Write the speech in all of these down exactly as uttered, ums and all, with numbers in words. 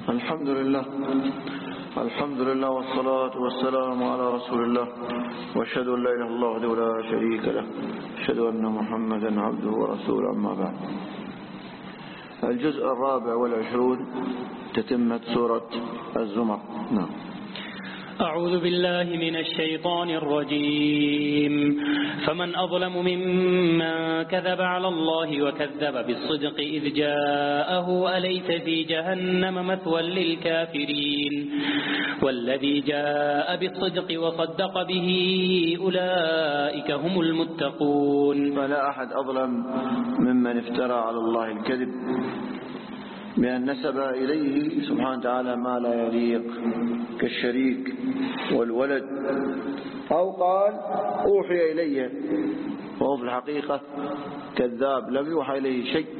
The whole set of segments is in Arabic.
الحمد لله الحمد لله والصلاة والسلام على رسول الله وأشهد أن لا إله إلا الله وحده لا شريك له أشهد أن محمدا عبده ورسوله أما بعد. الجزء الرابع والعشرون تتمة سورة الزمر. نعم. أعوذ بالله من الشيطان الرجيم. فمن أظلم ممن كذب على الله وكذب بالصدق إذ جاءه أليس في جهنم مثوى للكافرين والذي جاء بالصدق وصدق به أولئك هم المتقون. فلا أحد أظلم ممن افترى على الله الكذب بأن نسب إليه سبحانه وتعالى ما لا يليق كالشريك والولد، أو قال أوحي إليه وهو في الحقيقة كذاب لم يوحى إليه شيء.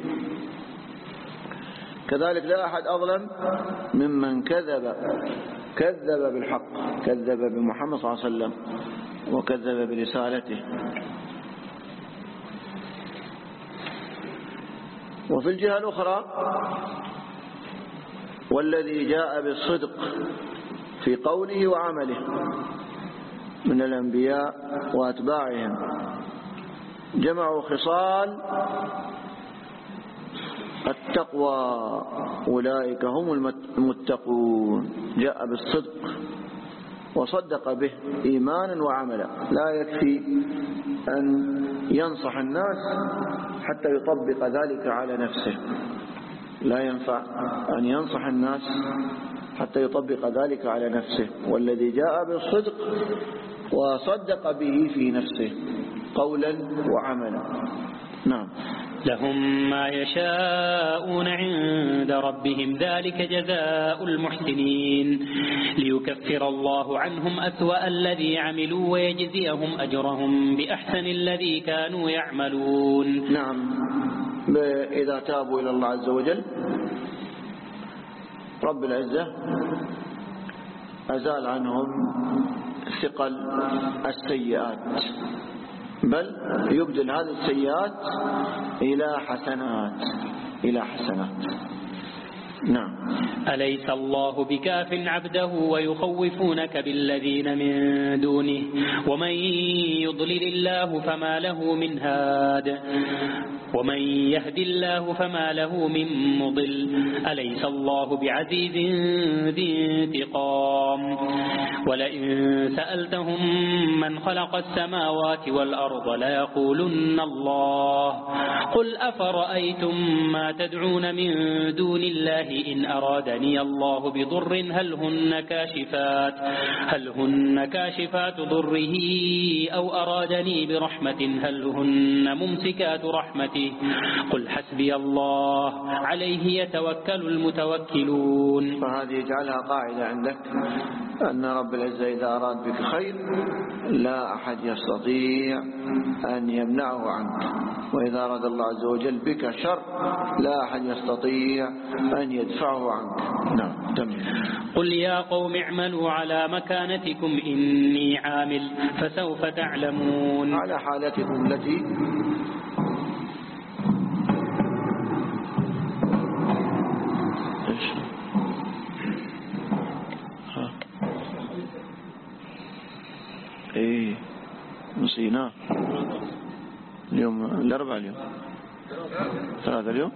كذلك لا أحد أظلم ممن كذب كذب بالحق، كذب بمحمد صلى الله عليه وسلم وكذب برسالته. وفي الجهة الأخرى والذي جاء بالصدق في قوله وعمله من الأنبياء وأتباعهم جمعوا خصال التقوى أولئك هم المتقون. جاء بالصدق وصدق به إيمانا وعملا. لا يكفي أن ينصح الناس حتى يطبق ذلك على نفسه، لا ينفع أن ينصح الناس حتى يطبق ذلك على نفسه. والذي جاء بالصدق وصدق به في نفسه قولا وعملا. نعم. لهم ما يشاءون عند ربهم ذلك جزاء المحسنين ليكفر الله عنهم أسوأ الذي عملوا ويجزيهم أجرهم بأحسن الذي كانوا يعملون. نعم. إذا تابوا إلى الله عز وجل رب العزة أزال عنهم ثقل السيئات، بل يبدل هذه السيئات إلى حسنات إلى حسنات. نعم. أليس الله بكاف عبده ويخوفونك بالذين من دونه ومن يضلل الله فما له من هاد ومن يهد الله فما له من مضل أليس الله بعزيز ذي انتقام. ولئن سألتهم من خلق السماوات والأرض ليقولن الله قل أفرأيتم ما تدعون من دون الله إن أرادني الله بضر هل هن كاشفات هل هن كاشفات ضره أو أرادني برحمة هل هن ممسكات رحمته قل حسبي الله عليه يتوكل المتوكلون. فهذه يجعلها قاعدة عندك أن رب العزة إذا أراد بك خير لا أحد يستطيع أن يمنعه عنك، وإذا أراد الله عز وجل بك شر لا أحد يستطيع أن يدفعه عنك. نعم. تمام. قل يا قوم اعملوا على مكانتكم إني عامل فسوف تعلمون. على حالتكم التي ايه نسينا اليوم الاربعاء اليوم ثلاثة اليوم.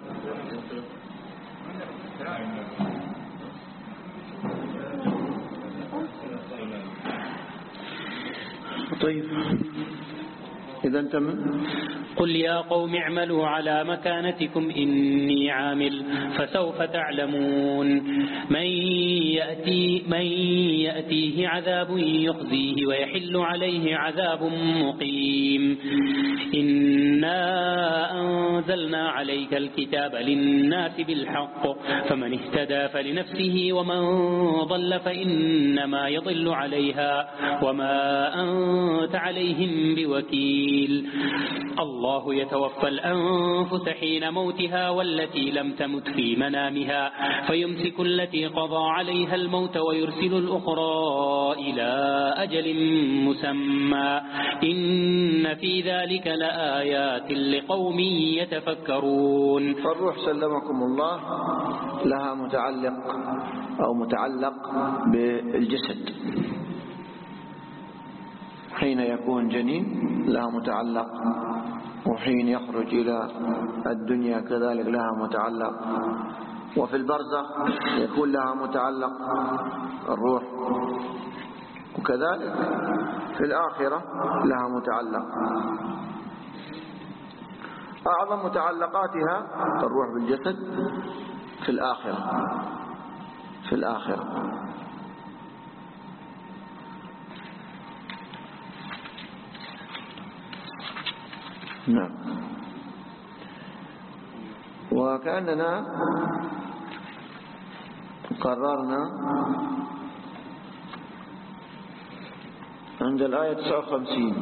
طيب إذا تم. قل يا قوم اعملوا على مكانتكم إني عامل فسوف تعلمون من يأتي من يأتيه عذاب يخزيه ويحل عليه عذاب مقيم. إنا أنزلنا عليك الكتاب للناس بالحق فمن اهتدى فلنفسه ومن ضل فإنما يضل عليها وما أنت عليهم بوكيل. سبيل. الله يتوفى الأنفس حين موتها والتي لم تمت في منامها فيمسك التي قضى عليها الموت ويرسل الأخرى إلى أجل مسمى إن في ذلك لآيات لقوم يتفكرون. فالروح سلمكم الله لها متعلق أو متعلق بالجسد، حين يكون جنين لها متعلق، وحين يخرج إلى الدنيا كذلك لها متعلق، وفي البرزخ يكون لها متعلق الروح، وكذلك في الآخرة لها متعلق. أعظم متعلقاتها الروح بالجسد في الآخرة في الآخرة نعم. وكأننا قررنا عند الآية تسعة وخمسين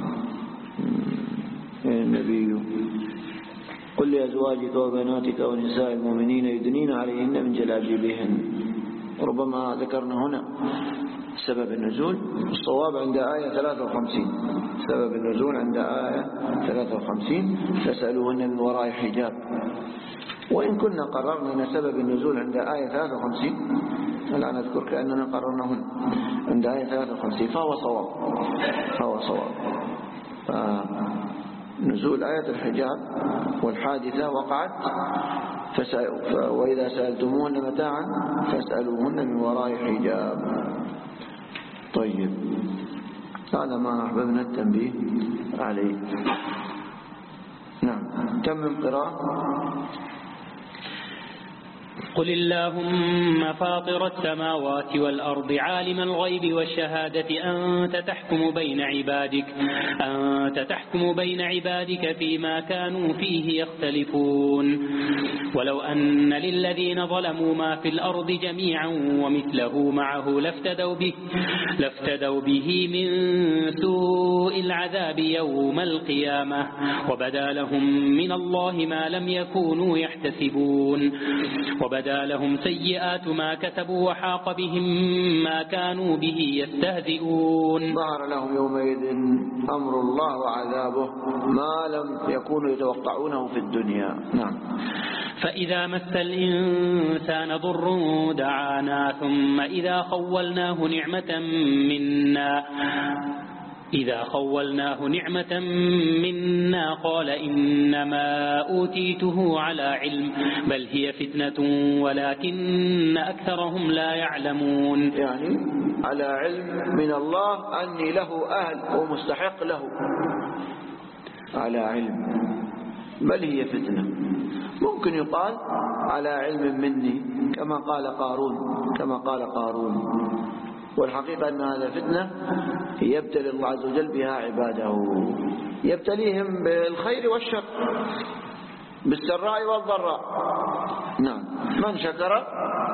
النبي قل لأزواجك وبناتك ونساء المؤمنين يدنين عليهن من جلابيبهن. ربما ذكرنا هنا سبب النزول، الصواب عند آية ثلاثة وخمسين، سبب النزول عند آية ثلاثة وخمسين فاسألوهن من وراء حجاب. وإن كنا قررنا أن سبب النزول عند آية ثلاثة وخمسين، الآن أذكر كأننا قررناهن عند آية ثلاثة وخمسين، فهو صواب فهو صواب نزول آية الحجاب والحادثة وقعت وإذا سألتموهن متاعا فاسألوهن من وراء حجاب. طيب، هذا ما أحببنا التنبيه عليه. نعم، تمم قراءة. قل اللهم فاطر السماوات والأرض عالم الغيب والشهادة أنت تحكم بين عبادك أنت تحكم بين عبادك فيما كانوا فيه يختلفون. ولو أن للذين ظلموا ما في الأرض جميعا ومثله معه لافتدوا به لافتدوا به من سوء العذاب يوم القيامة وبدا لهم من الله ما لم يكونوا يحتسبون. وبدا لهم سيئات ما كتبوا وحاق بهم ما كانوا به يستهزئون. ظهر لهم يومئذ أمر الله وعذابه ما لم يكونوا يتوقعونه في الدنيا. نعم. فإذا مس الإنسان ضر دعانا ثم إذا خولناه نعمة منا إذا خولناه نعمة منا قال إنما أوتيته على علم بل هي فتنة ولكن أكثرهم لا يعلمون. يعني على علم من الله أني له أهل ومستحق له، على علم، بل هي فتنة. ممكن يقال على علم مني كما قال قارون كما قال قارون والحقيقة أن هذا فتنة يبتلي الله عز وجل بها عباده، يبتليهم بالخير والشر، بالسراء والضراء. نعم، من شكر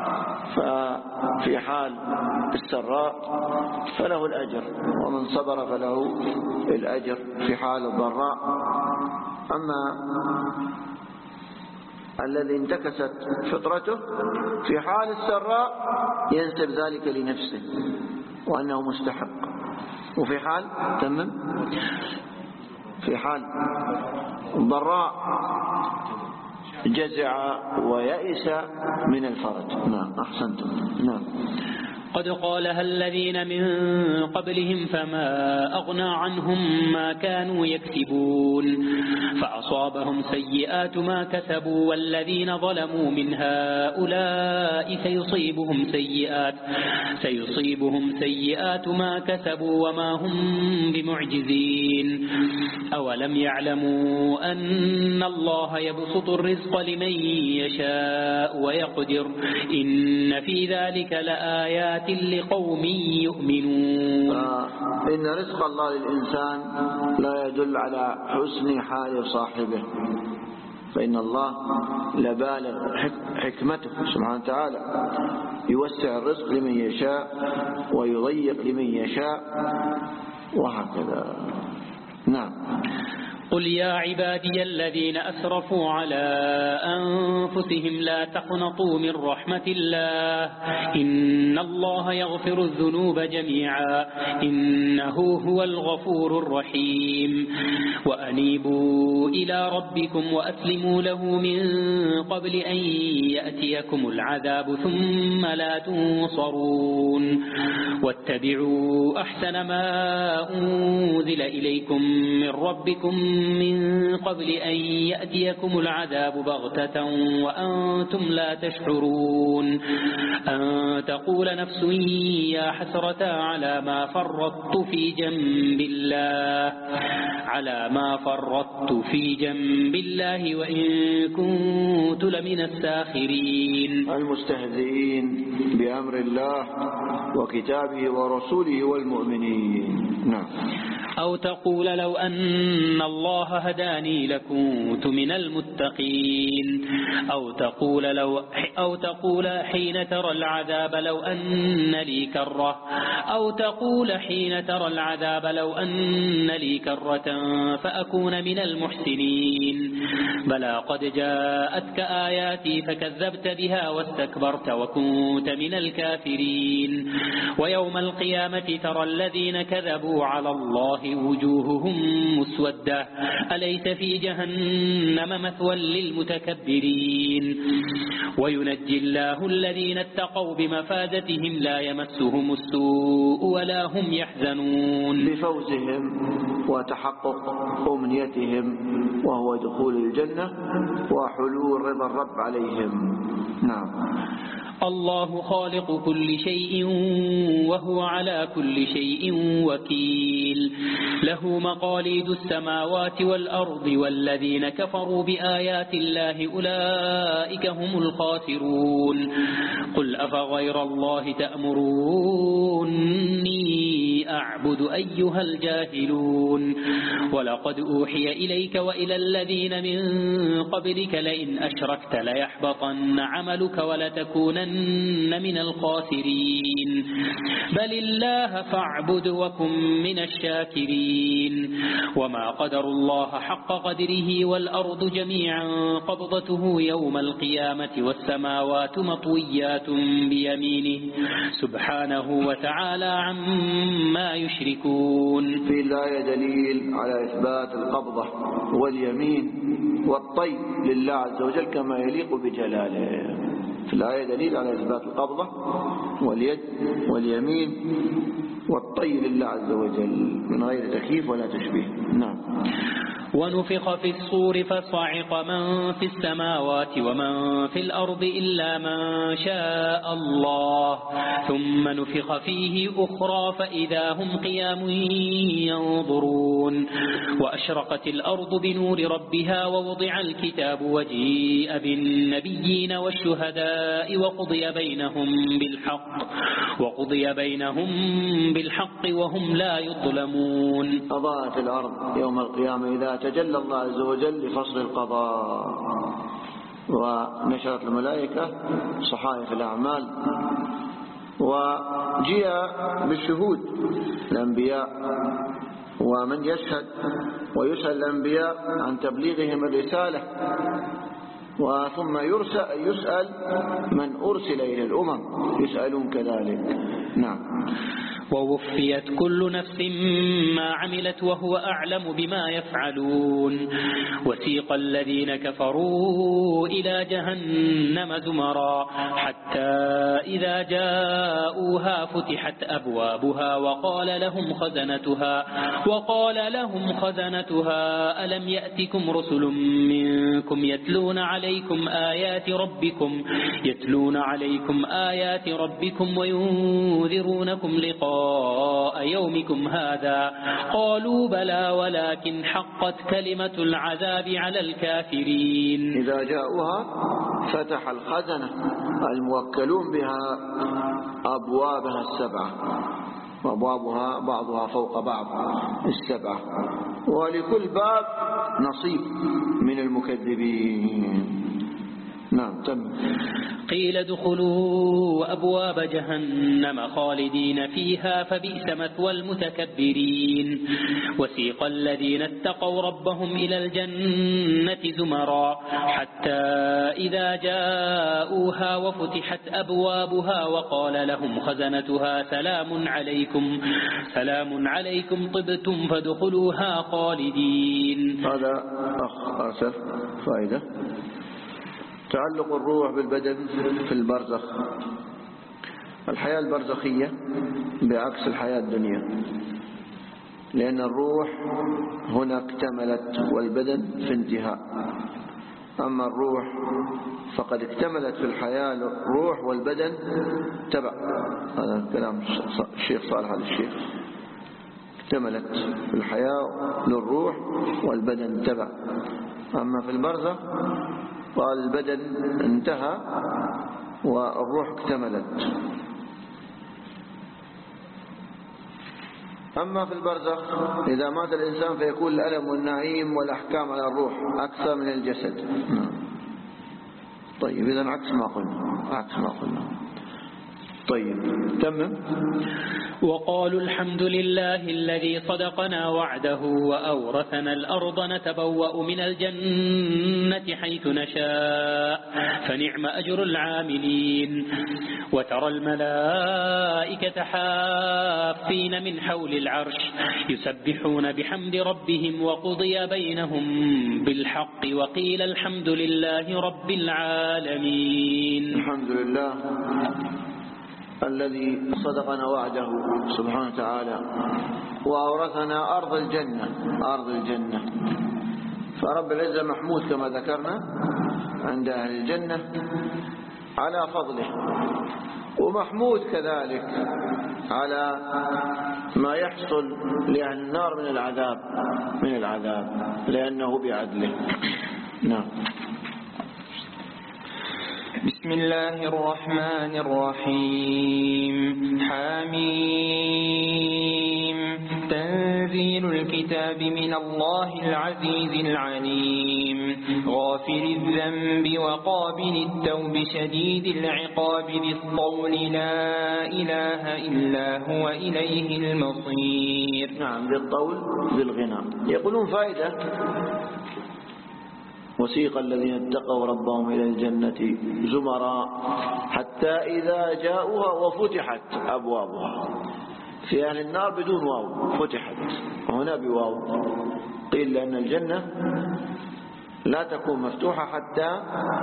ففي حال السراء فله الأجر، ومن صبر فله الأجر في حال الضراء. أما الذي انتكست فطرته في حال السراء ينسب ذلك لنفسه وأنه مستحق، وفي حال تمام في حال الضراء جزع ويئس من الفرج. نعم، أحسنتم. نعم. قد قالها الذين من قبلهم فما أغنى عنهم ما كانوا يكسبون فأصابهم سيئات ما كسبوا والذين ظلموا من هؤلاء سيصيبهم سيئات سيصيبهم سيئات ما كسبوا وما هم بمعجزين. أولم يعلموا أن الله يبسط الرزق لمن يشاء ويقدر إن في ذلك لآيات لقوم يؤمنون. إن رزق الله للإنسان لا يدل على حسن حال صاحبه، فإن الله لبالغ حكمته سبحانه وتعالى، يوسع الرزق لمن يشاء ويضيق لمن يشاء وهكذا. نعم. قل يا عبادي الذين أسرفوا على أنفسهم لا تقنطوا من رحمة الله إن الله يغفر الذنوب جميعا إنه هو الغفور الرحيم وأنيبوا إلى ربكم وأسلموا له من قبل أن يأتيكم العذاب ثم لا تنصرون واتبعوا أحسن ما أنزل إليكم من ربكم من قبل أن يأتيكم العذاب بغتة وأنتم لا تشعرون أن تقول نفس يا حسرة على ما فرطت في جنب الله على ما فرطت في جنب الله وإن كنت لمن الساخرين المستهزئين بأمر الله وكتابه ورسوله والمؤمنين. نعم. أو تقول لو أن الله هداني لكنت من المتقين أو تقول لو أو تقول حين ترى العذاب لو أن لي كرة أو تقول حين ترى العذاب لو أن لي كرة فأكون من المحسنين بلى قد جاءتك آياتي فكذبت بها واستكبرت وكنت من الكافرين ويوم القيامة ترى الذين كذبوا على الله وجوههم مسودة أليس في جهنم مثوى للمتكبرين وينجي الله الذين اتقوا بمفازتهم لا يمسهم السوء ولا هم يحزنون بفوزهم وتحقق أمنيتهم وهو دخول الجنة وحلول رضا الرب عليهم. نعم. الله خالق كل شيء وهو على كل شيء وكيل له مقاليد السماوات والأرض والذين كفروا بآيات الله أولئك هم الخاسرون قل أفغير الله تأمروني أعبد أيها الجاهلون ولقد أوحي إليك وإلى الذين من قبلك لئن أشركت ليحبطن عملك ولتكونن من الخاسرين بل الله فاعبد وكن من الشاكرين وما قدر الله حق قدره والأرض جميعا قبضته يوم القيامة والسماوات مطويات بيمينه سبحانه وتعالى عما يشركون. في الآية دليل على إثبات القبضة واليمين والطي لله عز وجل كما يليق بجلاله. في الآية دليل على إثبات القبضة واليد واليمين والطي لله عز وجل من غير تكييف ولا تشبيه. نعم. ونفخ في الصور فصعق من في السماوات ومن في الأرض إلا من شاء الله ثم نفخ فيه أخرى فإذا هم قيام ينظرون وأشرقت الأرض بنور ربها ووضع الكتاب وجيء بالنبيين والشهداء وقضي بينهم بالحق وقضي بينهم بالحق وهم لا يظلمون. أضاءت الأرض يوم القيامة إذا تجلى الله عز وجل لفصل القضاء ونشرت الملائكة صحائف الأعمال وجيء بالشهود الأنبياء ومن يشهد ويسأل الأنبياء عن تبليغهم الرسالة وثم يرسل يسأل من أرسل إلى الأمم يسألون كذلك. نعم. ووفيت كل نفس ما عملت وهو أعلم بما يفعلون وسيق الذين كفروا إلى جهنم زمرا حتى إذا جاءوها فتحت أبوابها وقال لهم خزنتها وقال لهم خزنتها ألم يأتكم رسل منكم يتلون عليكم آيات ربكم يتلون عليكم آيات ربكم وينذرونكم لقاء يومكم هذا قالوا بلى ولكن حقت كلمة العذاب على الكافرين. إذا جاءوها فتح الخزنة الموكلون بها أبوابها السبعة وأبوابها بعضها فوق بعض السبعة ولكل باب نصيب من المكذبين. نعم. تم. قيل ادخلوا أبواب جهنم خالدين فيها فبئس مثوى المتكبرين وسيق الذين اتقوا ربهم إلى الجنة زمرا حتى إذا جاءوها وفتحت أبوابها وقال لهم خزنتها سلام عليكم سلام عليكم طبتم فادخلوها خالدين. هذا أخ آسف فائدة تعلق الروح بالبدن في البرزخ. الحياة البرزخية بعكس الحياة الدنيا، لأن الروح هنا اكتملت والبدن في انتهاء، أما الروح فقد اكتملت في الحياة الروح والبدن تبع. هذا كلام الشيخ صالح على الشيخ، اكتملت في الحياة للروح والبدن تبع. أما في البرزخ قال البدن انتهى والروح اكتملت. أما في البرزخ إذا مات الإنسان فيكون الألم والنعيم والأحكام على الروح أكثر من الجسد. طيب إذن عكس ما قلنا، عكس ما قلنا. طيب تمام. وقالوا الحمد لله الذي صدقنا وعده وأورثنا الأرض نتبوأ من الجنة حيث نشاء فنعم أجر العاملين. وترى الملائكة حافين من حول العرش يسبحون بحمد ربهم وقضي بينهم بالحق وقيل الحمد لله رب العالمين. الحمد لله الذي صدقنا وعده سبحانه وتعالى وأورثنا أرض الجنة، أرض الجنة. فرب العزة محمود كما ذكرنا عند أهل الجنة على فضله، ومحمود كذلك على ما يحصل لأهل النار من العذاب من العذاب لأنه بعدله. نعم. بسم الله الرحمن الرحيم. حميم. تنزيل الكتاب من الله العزيز العليم غافر الذنب وقابل التوب شديد العقاب ذي الطول لا إله إلا هو إليه المصير. نعم، ذي الطول ذي الغنى. يقولون فائدة: وسيق الذين اتقوا ربهم إلى الجنة زمرا حتى إذا جاءوها وفتحت أبوابها. في أهل النار بدون واو، فتحت، هنا بواو. قيل لأن الجنة لا تكون مفتوحة حتى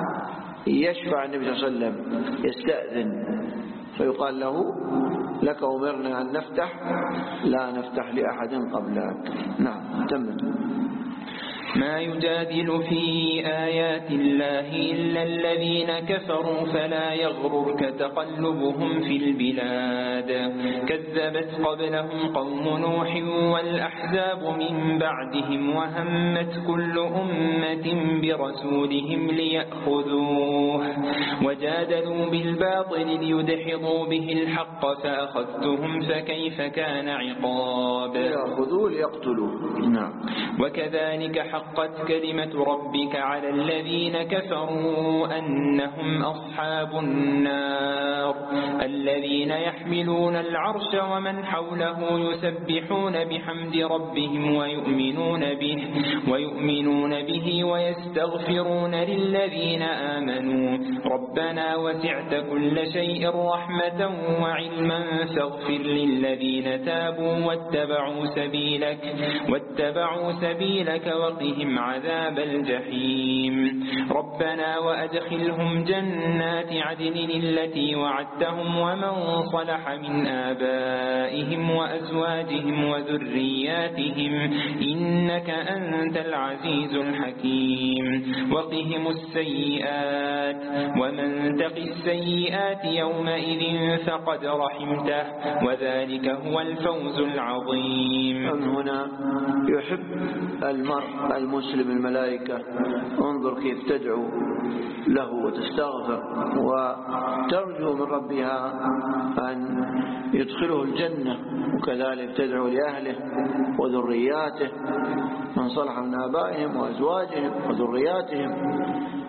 يشفع النبي صلى الله عليه وسلم، يستأذن فيقال له: لك أمرنا أن نفتح، لا نفتح لأحد قبلك. نعم، تمت. ما يجادل في آيات الله إلا الذين كفروا فلا يغررك تقلبهم في البلاد. كذبت قبلهم قوم نوح والأحزاب من بعدهم وهمت كل أمة برسولهم ليأخذوه وجادلوا بالباطل ليدحضوا به الحق فأخذتهم فكيف كان عقاب. ليأخذوه ليقتلوه. نعم. وكذلك حق حقت كلمة ربك على الذين كفروا أنهم أصحاب النار الذين يحملون العرش ومن حوله يسبحون بحمد ربهم ويؤمنون به ويؤمنون به ويستغفرون للذين آمنوا ربنا وسعت كل شيء رحمة وعلما فاغفر للذين تابوا واتبعوا سبيلك واتبعوا سبيلك وقهم عذاب الجحيم. ربنا وأدخلهم جنات عدن التي وعدتهم ومن صلح من آبائهم وأزواجهم وذرياتهم إنك أنت العزيز الحكيم. وقهم السيئات ومن تق السيئات يومئذ فقد رحمته وذلك هو الفوز العظيم. من هنا يحب المرء المسلم الملائكة، انظر كيف تدعو له وتستغفر وترجو من ربها أن يدخله الجنة، وكذلك تدعو لأهله وذرياته من صلح من آبائهم وأزواجهم وذرياتهم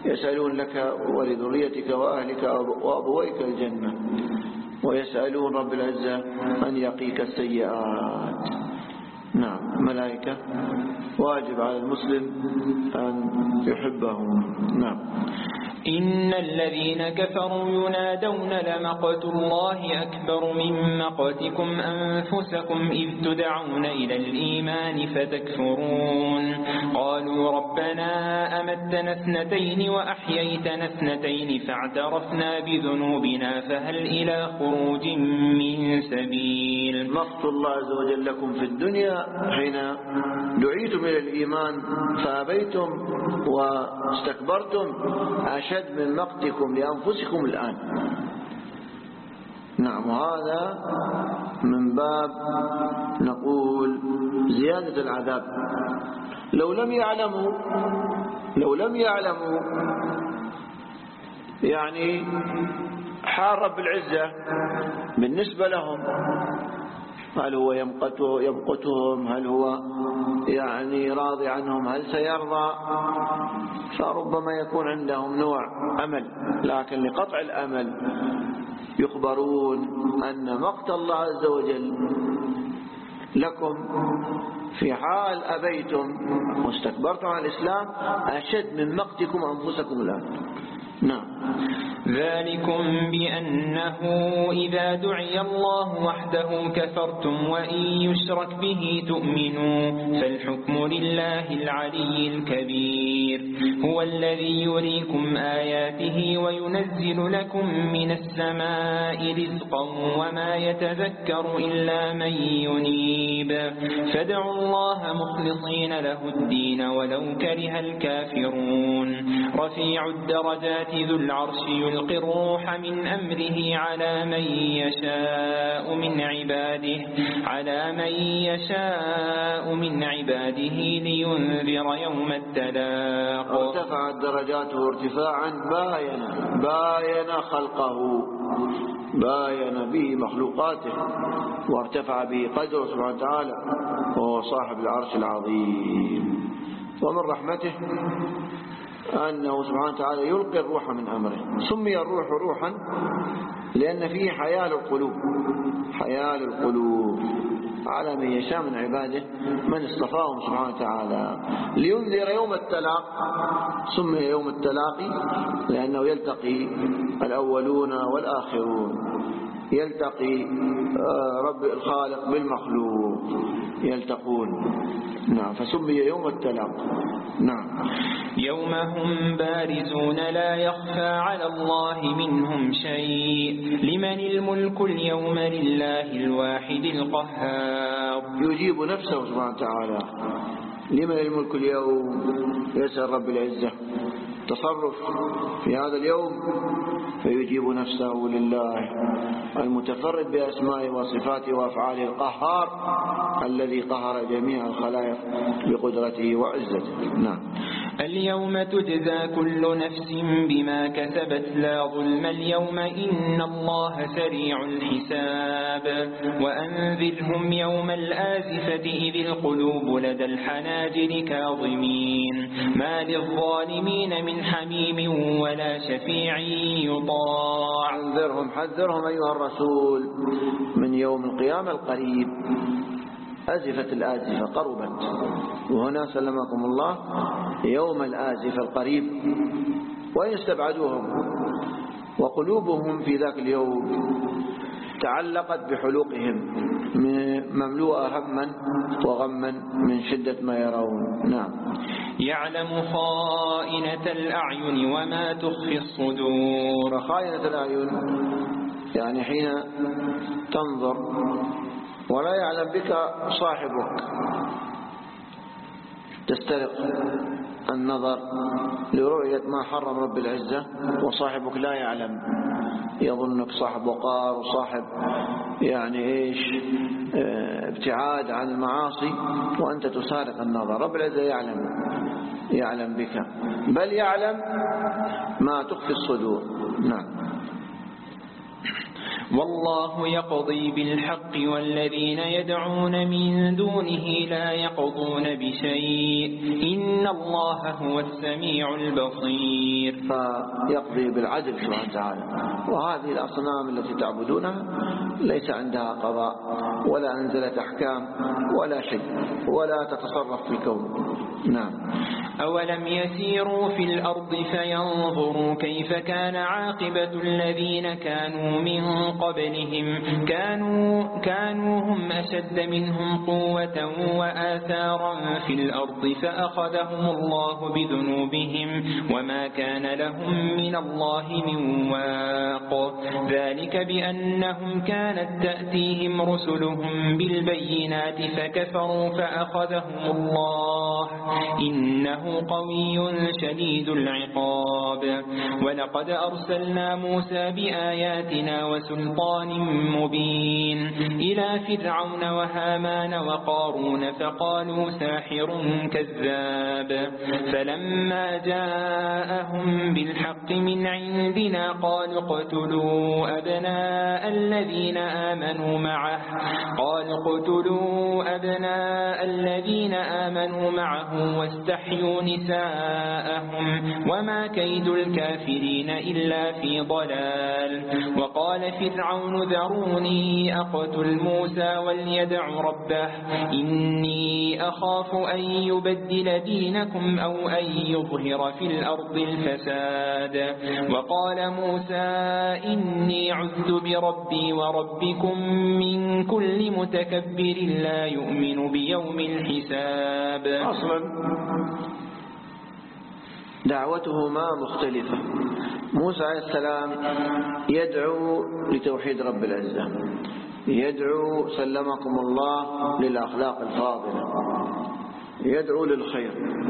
يسألون لك ولذريتك وأهلك وأبويك الجنة، ويسألون رب العزة أن يقيك السيئات. نعم، ملائكة واجب على المسلم أن يحبهم. نعم. إن الذين كفروا ينادون لمقت الله أكبر من مقتكم أنفسكم إذ تدعون إلى الإيمان فتكفرون. قالوا ربنا أمتنا اثنتين وأحييتنا اثنتين فاعترفنا بذنوبنا فهل إلى خروج من سبيل. مقت الله عز وجل لكم في الدنيا حين دعيتم إلى الإيمان فأبيتم واستكبرتم أشد من مقتكم لأنفسكم الآن. نعم، وهذا من باب نقول زيادة العذاب. لو لم يعلموا لو لم يعلموا يعني حال رب العزة بالنسبة لهم، هل هو يمقتهم، هل هو يعني راضي عنهم، هل سيرضى، فربما يكون عندهم نوع أمل. لكن لقطع الأمل يخبرون أن مقت الله عز وجل لكم في حال أبيتم واستكبرتم عن الإسلام أشد من مقتكم أنفسكم الآن. نعم. ذلكم بأنه إذا دعي الله وحده كفرتم وإن يشرك به تؤمنوا فالحكم لله العلي الكبير. هو الذي يريكم آياته وينزل لكم من السماء رزقا وما يتذكر إلا من ينيب فادعوا الله مخلصين له الدين ولو كره الكافرون. رفيع الدرجات ذو العرش يلقي الروح من أمره على من يشاء من عباده على من يشاء من عباده لينذر يوم التلاق. ارتفعت درجاته ارتفاعا باين باين خلقه، باين به مخلوقاته، وارتفع به قدره سبحانه وتعالى، وهو صاحب العرش العظيم. ومن رحمته أنه سبحانه وتعالى يلقي الروح من أمره. سمي الروح روحا لأن فيه حياة القلوب، حياة القلوب على من يشاء من عباده من اصطفاهم سبحانه وتعالى لينذر يوم التلاق. سمي يوم التلاقي لأنه يلتقي الأولون والآخرون، يلتقي رب الخالق بالمخلوق، يلتقون. نعم، فسمي يوم التلاق. نعم. يوم هم بارزون لا يخفى على الله منهم شيء لمن الملك اليوم لله الواحد القهار. يجيب نفسه سبحانه وتعالى لمن الملك اليوم، يسأل رب العزة تصرف في هذا اليوم فيجيب نفسه لله المتفرد بأسمائه وصفاته وأفعاله القهار الذي قهر جميع الخلائق بقدرته وعزته. نعم. اليوم تجزى كل نفس بما كسبت لا ظلم اليوم إن الله سريع الحساب. وأنذرهم يوم الآزفة إذ القلوب لدى الحناجر كاظمين ما للظالمين من حميم ولا شفيع يطاع. أنذرهم، حذرهم أيها الرسول من يوم القيامة القريب. أزفت الآزفة، قربت، وهنا سلمكم الله يوم الآزفة القريب. وإن استبعدوهم وقلوبهم في ذاك اليوم تعلقت بحلوقهم مملوءة هما وغما من شدة ما يرون. نعم. يعلم خائنة الأعين وما تخفي الصدور. خائنة الأعين يعني حين تنظر ولا يعلم بك صاحبك، تسترق النظر لرؤية ما حرم رب العزة وصاحبك لا يعلم، يظنك صاحب وقار وصاحب يعني ايش ابتعاد عن المعاصي وأنت تسارق النظر. رب العزة يعلم يعلم بك، بل يعلم ما تخفي الصدور. نعم. والله يقضي بالحق والذين يدعون من دونه لا يقضون بشيء إن الله هو السميع البصير. فيقضي بالعدل سبحانه وتعالى، وهذه الأصنام التي تعبدونها ليس عندها قضاء ولا أنزلت أحكام ولا شيء ولا تتصرف في الكون. نعم. أولم يسيروا في الأرض فينظروا كيف كان عاقبة الذين كانوا من قبلهم كانوا, كانوا هم أشد منهم قوة وآثارا في الأرض فأخذهم الله بذنوبهم وما كان لهم من الله من واق. ذلك بأنهم كانت تأتيهم رسلهم بالبينات فكفروا فأخذهم الله إنه قوي شديد العقاب. ولقد أرسلنا موسى بآياتنا وسلطان مبين إلى فرعون وهامان وقارون فقالوا ساحر كذاب. فلما جاءهم بالحق من عندنا قالوا اقتلوا أبناء الذين آمنوا معه قالوا اقتلوا أبناء الذين آمنوا معه واستحيوا نساءهم وما كيد الكافرين إلا في ضلال. وقال فرعون ذروني أقتل موسى وليدع ربه إني أخاف أن يبدل دينكم أو أن يظهر في الأرض الفساد. وقال موسى إني عذت بربي وربكم من كل متكبر لا يؤمن بيوم الحساب. أصلا دعوتهما مختلفة. موسى عليه السلام يدعو لتوحيد رب العزة، يدعو سلمكم الله للأخلاق الفاضلة، يدعو للخير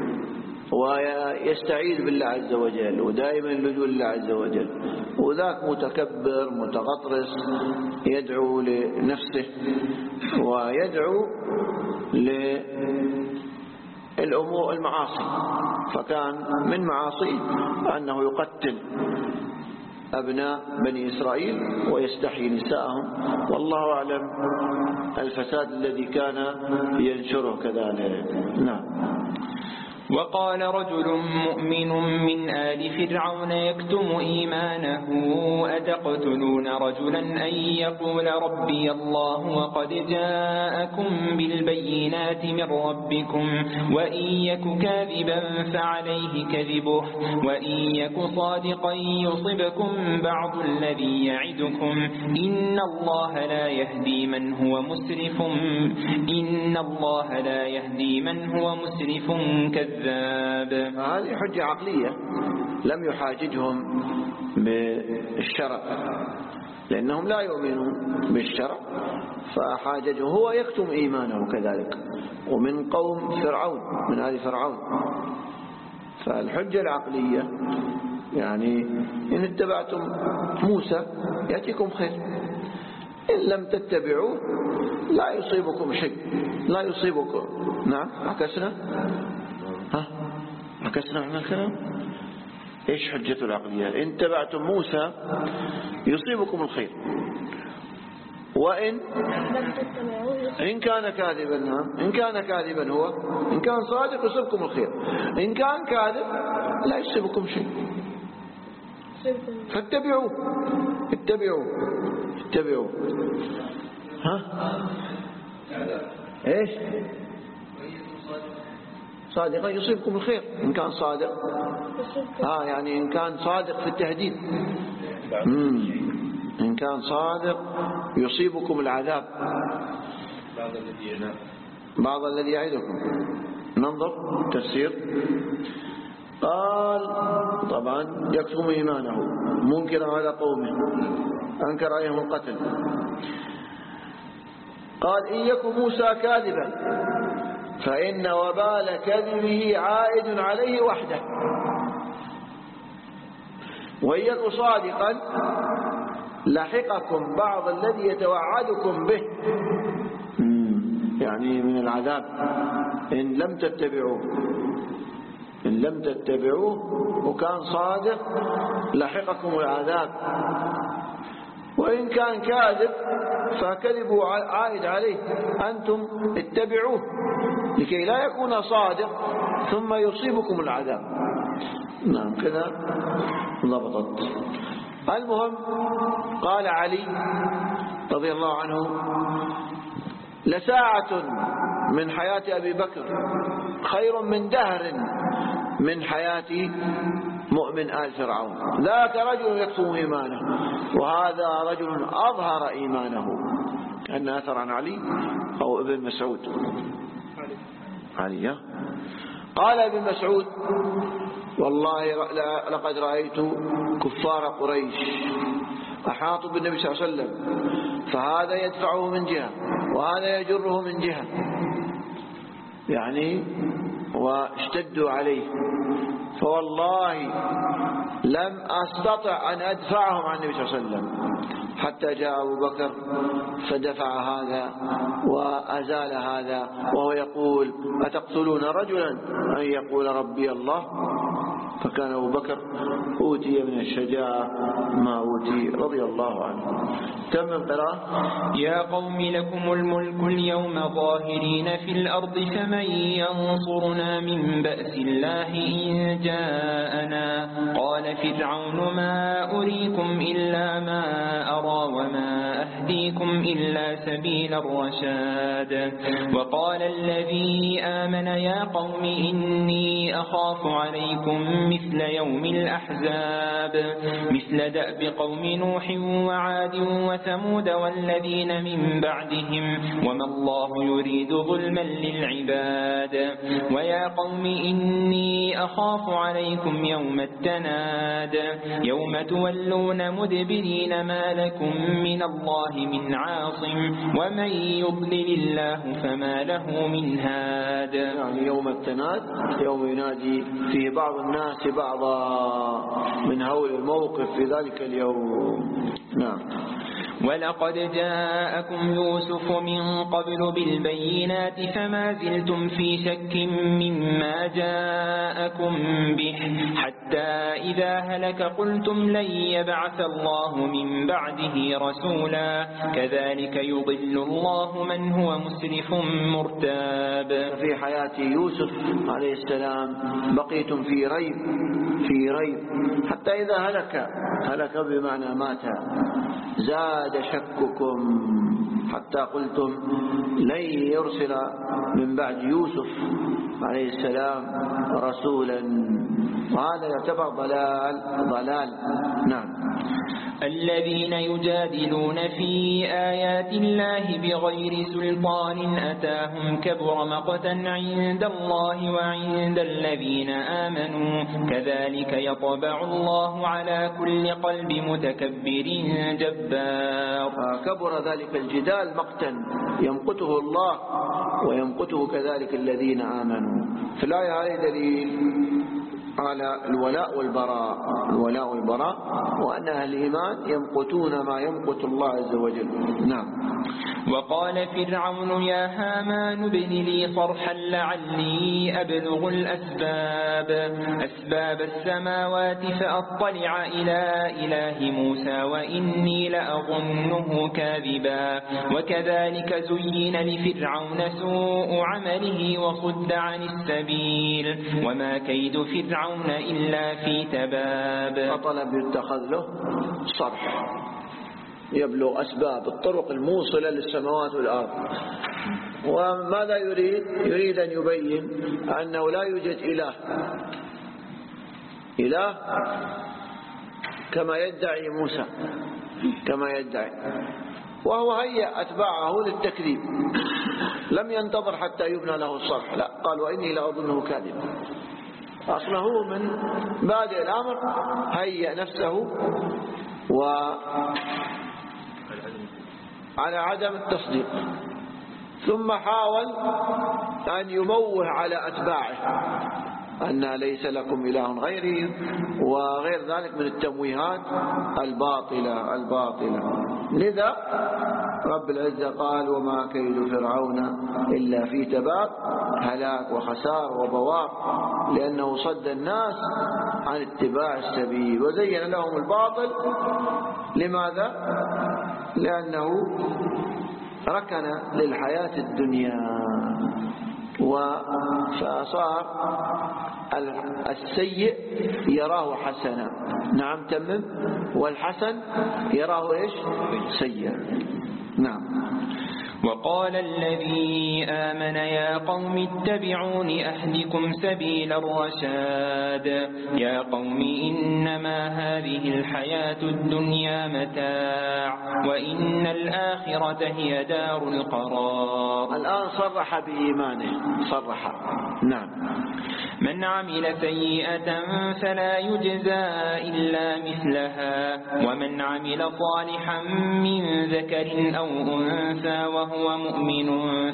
ويستعيذ بالله عز وجل ودائما اللجوء لله عز وجل. وذاك متكبر متغطرس يدعو لنفسه ويدعو للأمور المعاصي. فكان من معاصيه أنه يقتل أبناء بني إسرائيل ويستحيي نساءهم، والله أعلم الفساد الذي كان ينشره كذلك. نعم. وقال رجل مؤمن من آل فرعون يكتم إيمانه أتقتلون رجلا أن يقول ربي الله وقد جاءكم بالبينات من ربكم وإن يك كاذبا فعليه كذبه وإن يك صادقا يصبكم بعض الذي يعدكم إن الله لا يهدي من هو مسرف إن الله لا يهدي من هو مسرف كذاب. هذه حجة عقلية لم يحاججهم بالشرع لأنهم لا يؤمنون بالشرع، فحاججه هو يكتم إيمانه كذلك ومن قوم فرعون من آل فرعون. فالحجة العقلية يعني إن اتبعتم موسى يأتيكم خير، إن لم تتبعوه لا يصيبكم شيء لا يصيبكم. نعم. عكسنا ها عكسنا عن الكلام. ايش حجته العقلية؟ ان تبعتم موسى يصيبكم الخير وان ان كان كاذبا. نعم. ان كان كاذبا هو ان كان صادق يصيبكم الخير، ان كان كاذب لا يصيبكم شيء. فاتبعوه اتبعوه اتبعوه. ها ايش؟ صادقا يصيبكم الخير إن كان صادق. ها يعني إن كان صادق في التهديد. مم. إن كان صادق يصيبكم العذاب بعض الذي يعدكم. ننظر تفسير. قال طبعا يكتم إيمانه منكرا على قومه أنكر عليهم القتل. قال إن يكن موسى كاذبا فإن وبال كذبه عائد عليه وحده وإن يكن صادقا لحقكم بعض الذي يتوعدكم به يعني من العذاب إن لم تتبعوه إن لم تتبعوه وكان صادق لحقكم العذاب. وإن كان كاذب فكذبوا عائد عليه، أنتم اتبعوه لكي لا يكون صادق ثم يصيبكم العذاب. نعم كذا ضبطت. المهم قال علي رضي الله عنه: لساعة من حياة أبي بكر خير من دهر من حياة مؤمن آل فرعون. ذاك رجل يكتم إيمانه وهذا رجل أظهر إيمانه. كان أثر عن علي أو ابن مسعود. علي. قال ابن مسعود: والله لقد رأيت كفار قريش أحاطوا بالنبي صلى الله عليه وسلم، فهذا يدفعه من جهة وهذا يجره من جهة، يعني واشتدوا عليه، فوالله لم أستطع أن أدفعهم عن النبي صلى الله عليه وسلم حتى جاء أبو بكر فدفع هذا وأزال هذا، وهو يقول: أتقتلون رجلا أن يقول ربي الله؟ فكان أبو بكر أوتي من الشجاعة ما أوتي رضي الله عنه. تم القراءة. يا قوم لكم الملك اليوم ظاهرين في الأرض فمن ينصرنا من بأس الله إن جاءنا؟ قال فرعون: ما أريكم إلا ما أرى وما أهديكم إلا سبيل الرشاد. وقال الذي آمن: يا قوم إني أخاف عليكم مثل يوم الأحزاب، مثل دأب قوم نوح وعاد وثمود والذين من بعدهم، وما الله يريد ظلما للعباد. ويا قوم إني أخاف عليكم يوم التناد، يوم تولون مدبرين ما لكم من الله من عاصم، ومن يضلل الله فما له من هاد. يعني يوم التناد يوم ينادي فيه بعض الناس بعضا من هول الموقف في ذلك اليوم. نعم. ولقد جاءكم يوسف من قبل بالبينات فما زلتم في شك مما جاءكم به، حتى إذا هلك قلتم لن يبعث الله من بعده رسولا، كذلك يضل الله من هو مسرف مرتاب. في حياة يوسف عليه السلام بقيتم في ريب في ريب حتى إذا هلك هلك بمعنى مات زاد شككم حتى قلتم لن يرسل من بعد يوسف عليه السلام رسولا، وهذا يعتبر ضلال ضلال. نعم. الذين يجادلون في آيات الله بغير سلطان أتاهم كبر مقتا عند الله وعند الذين آمنوا، كذلك يطبع الله على كل قلب متكبر جبار. كبر ذلك الجدال مقتا يمقته الله ويمقته كذلك الذين آمنوا. في الآية هذه دليل على الولاء والبراء الولاء والبراء وأن أهل الإيمان يمقتون ما يمقت الله عز وجل. نعم. وقال فرعون: يا هامان ابن لي صرحا لعلي أبلغ الأسباب أسباب السماوات فأطلع إلى إله موسى وإني لأظنه كاذبا. وكذلك زين لفرعون سوء عمله وصد عن السبيل وما كيد فرعون إلا في تباب. فطلب يتخذ له صرح يبلغ أسباب الطرق الموصلة للسماوات والأرض. وماذا يريد؟ يريد أن يبين أنه لا يوجد إله إله كما يدعي موسى كما يدعي، وهو هيأ أتباعه للتكذيب، لم ينتظر حتى يبنى له الصرح، لا قال وإني لأظنه كاذبا. أصله من بادئ الأمر هيأ نفسه وعلى عدم التصديق، ثم حاول أن يموه على أتباعه أن ليس لكم إله غيري وغير ذلك من التمويهات الباطلة الباطلة. لذا رب العزة قال وما كيد فرعون إلا في تباب، هلاك وخسار وبوار، لأنه صد الناس عن اتباع السبيل وزين لهم الباطل. لماذا؟ لأنه ركن للحياة الدنيا، فصار السيء يراه حسنا. نعم تمم. والحسن يراه إيش؟ سيء. نعم. وقال الذي آمن يا قوم اتبعون أهدكم سبيل الرشاد. يا قوم إنما هذه الحياة الدنيا متاع وإن الآخرة هي دار القرار. الآن صرح بإيمانه، صرح. نعم. من عمل سيئة فلا يجزى إلا مثلها ومن عمل صالحا من ذكر أو أنثى وهو مؤمن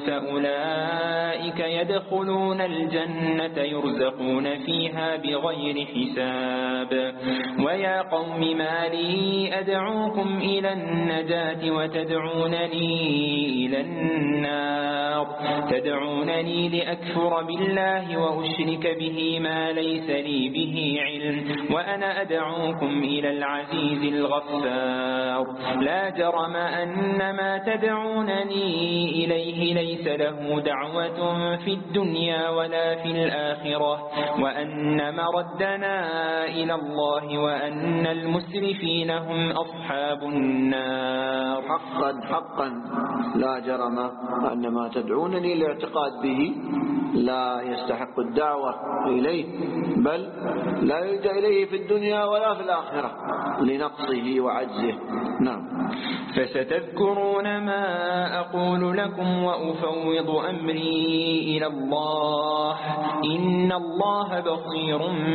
فأولئك يدخلون الجنة يرزقون فيها بغير حساب. ويا قوم ما لي أدعوكم إلى النجاة وتدعونني إلى النار، تدعونني لأكفر بالله وأشرك به ما ليس لي به علم وأنا أدعوكم إلى العزيز الغفار. لا جرم أن ما تدعونني إليه ليس له دعوة في الدنيا ولا في الآخرة وأن مردنا إلى الله وأن المسرفين هم أصحاب النار. حقا حقا لا جرم أن ما تدعونني لاعتقاد به لا يستحق الدعوة إليه، بل لا يلجأ إليه في الدنيا ولا في الآخرة لنقصه وعجزه. نعم. فستذكرون ما أقول لكم وأفوض أمري إلى الله إن الله بصير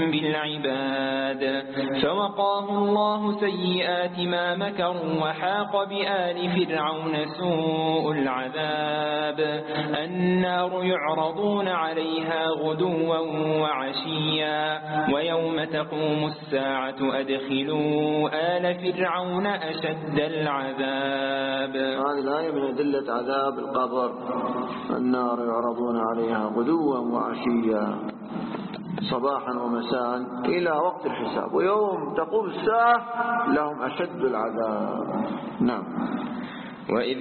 بالعباد. فوقاه الله سيئات ما مكروا وحاق بآل فرعون سوء العذاب. النار يعرضون عليها غدوا وعشيا ويوم تقوم الساعة أدخلوا آل فرعون أشد العذاب. هذه الآية من أدلة عذاب القبر. النار يعرضون عليها غدوا وعشيا صباحا ومساء إلى وقت الحساب، ويوم تقوم الساعة لهم أشد العذاب. نعم. وإذ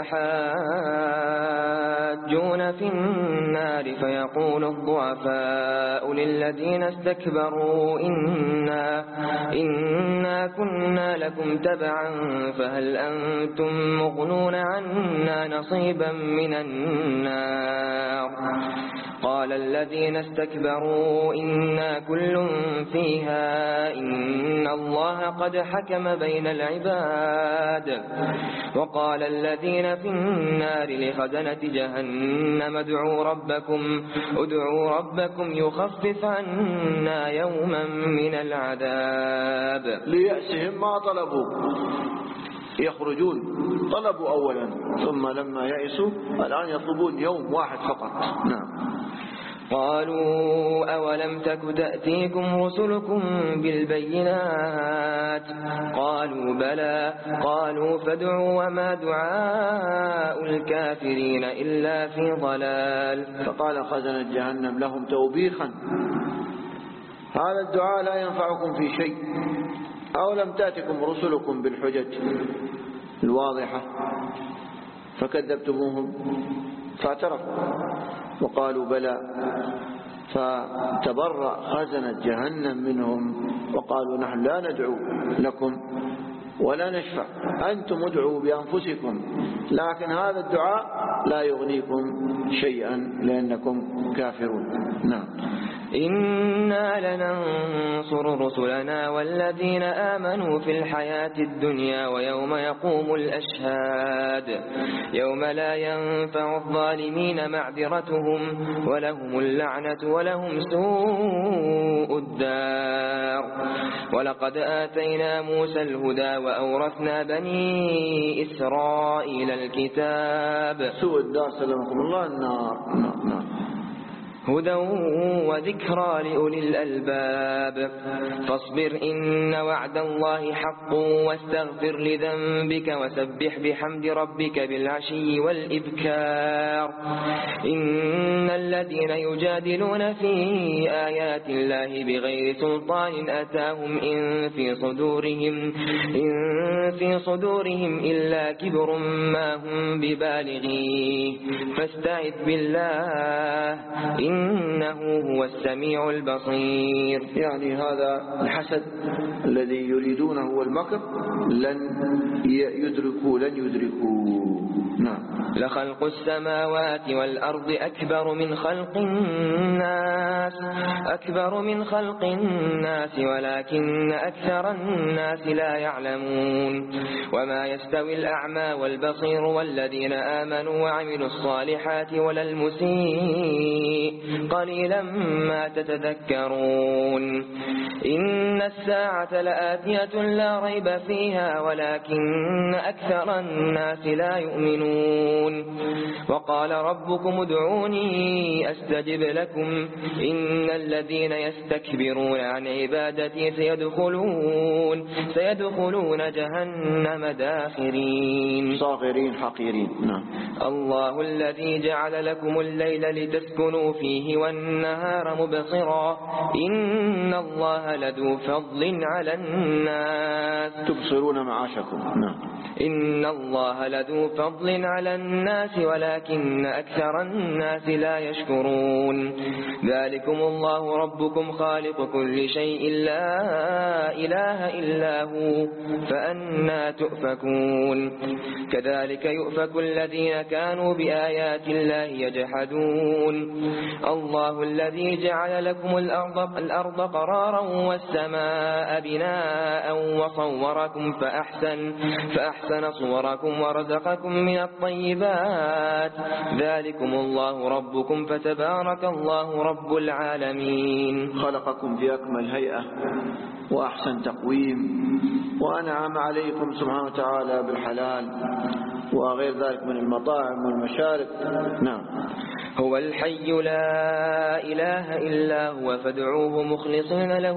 يتحاجون في النار فيقول الضعفاء للذين استكبروا إنا, إنا كنا لكم تبعا فهل أنتم مغنون عنا نصيبا من النار. قال الذين استكبروا إنا كل فيها إن الله قد حكم بين العباد. وقال الذين في النار لخزنة جهنم ادعوا ربكم, ادعوا ربكم يخفف عنا يوما من العذاب. ليأسهم ما طلبوا يخرجون، طلبوا أولا ثم لما يأسوا الآن يطلبون يوم واحد فقط. نعم. قالوا أولم تك تأتيكم رسلكم بالبينات قالوا بلى قالوا فادعوا وما دعاء الكافرين إلا في ضلال. فقال خزنة جهنم لهم توبيخا هذا الدعاء لا ينفعكم في شيء. أولم تأتكم رسلكم بالحجج الواضحة فكذبتموهم فاعترفوا وقالوا بلى، فتبرأ خزنة جهنم منهم وقالوا نحن لا ندعو لكم ولا نشفع، أنتم ادعوا بأنفسكم لكن هذا الدعاء لا يغنيكم شيئا لأنكم كافرون. نعم. إنا لننصر رسلنا والذين آمنوا في الحياة الدنيا ويوم يقوم الأشهاد يوم لا ينفع الظالمين معذرتهم ولهم اللعنة ولهم سوء الدار. ولقد آتينا موسى الهدى وأورثنا بني إسرائيل الكتاب. سوء الدار سلمكم الله النار. نعم. هدى وذكرى لأولي الألباب فاصبر إن وعد الله حق واستغفر لذنبك وسبح بحمد ربك بالعشي والإبكار إن الذين يجادلون في آيات الله بغير سلطان أتاهم إن في صدورهم إن في صدورهم إلا كبر ما هم ببالغيه فاستعذ بالله إنه هو السميع البصير. يعني هذا الحسد الذي يريدونه والمكر لن يدركوا لن يدركوا. نعم. لخلق السماوات والأرض أكبر من خلق الناس أكبر من خلق الناس ولكن أكثر الناس لا يعلمون وما يستوي الأعمى والبصير والذين آمنوا وعملوا الصالحات ولا المسيء قليلا ما تتذكرون إن الساعة لآتية لا ريب فيها ولكن أكثر الناس لا يؤمنون وقال ربكم ادعوني أستجب لكم إن الذين يستكبرون عن عبادتي سيدخلون سيدخلون جهنم داخرين صاغرين حقيرين. نعم. الله الذي جعل لكم الليل لتسكنوا فيه والنهار مبصرا إن الله لذو فضل على الناس تبصرون معاشكم. نعم. إن الله لذو فضل على الناس ولكن أكثر الناس لا يشكرون ذلكم الله ربكم خالق كل شيء لا إله إلا هو فأنى تؤفكون كذلك يؤفك الذين كانوا بآيات الله يجحدون الله الذي جعل لكم الأرض, الأرض قرارا والسماء بناء وصوركم فأحسن, فأحسن صوركم ورزقكم من الطيبات ذلكم الله ربكم فتبارك الله رب العالمين. خلقكم في أكمل هيئة وأحسن تقويم وأنعم عليكم سبحانه وتعالى بالحلال وغير ذلك من المطاعم والمشارب. نعم. هو الحي لا إله إلا هو فادعوه مخلصين له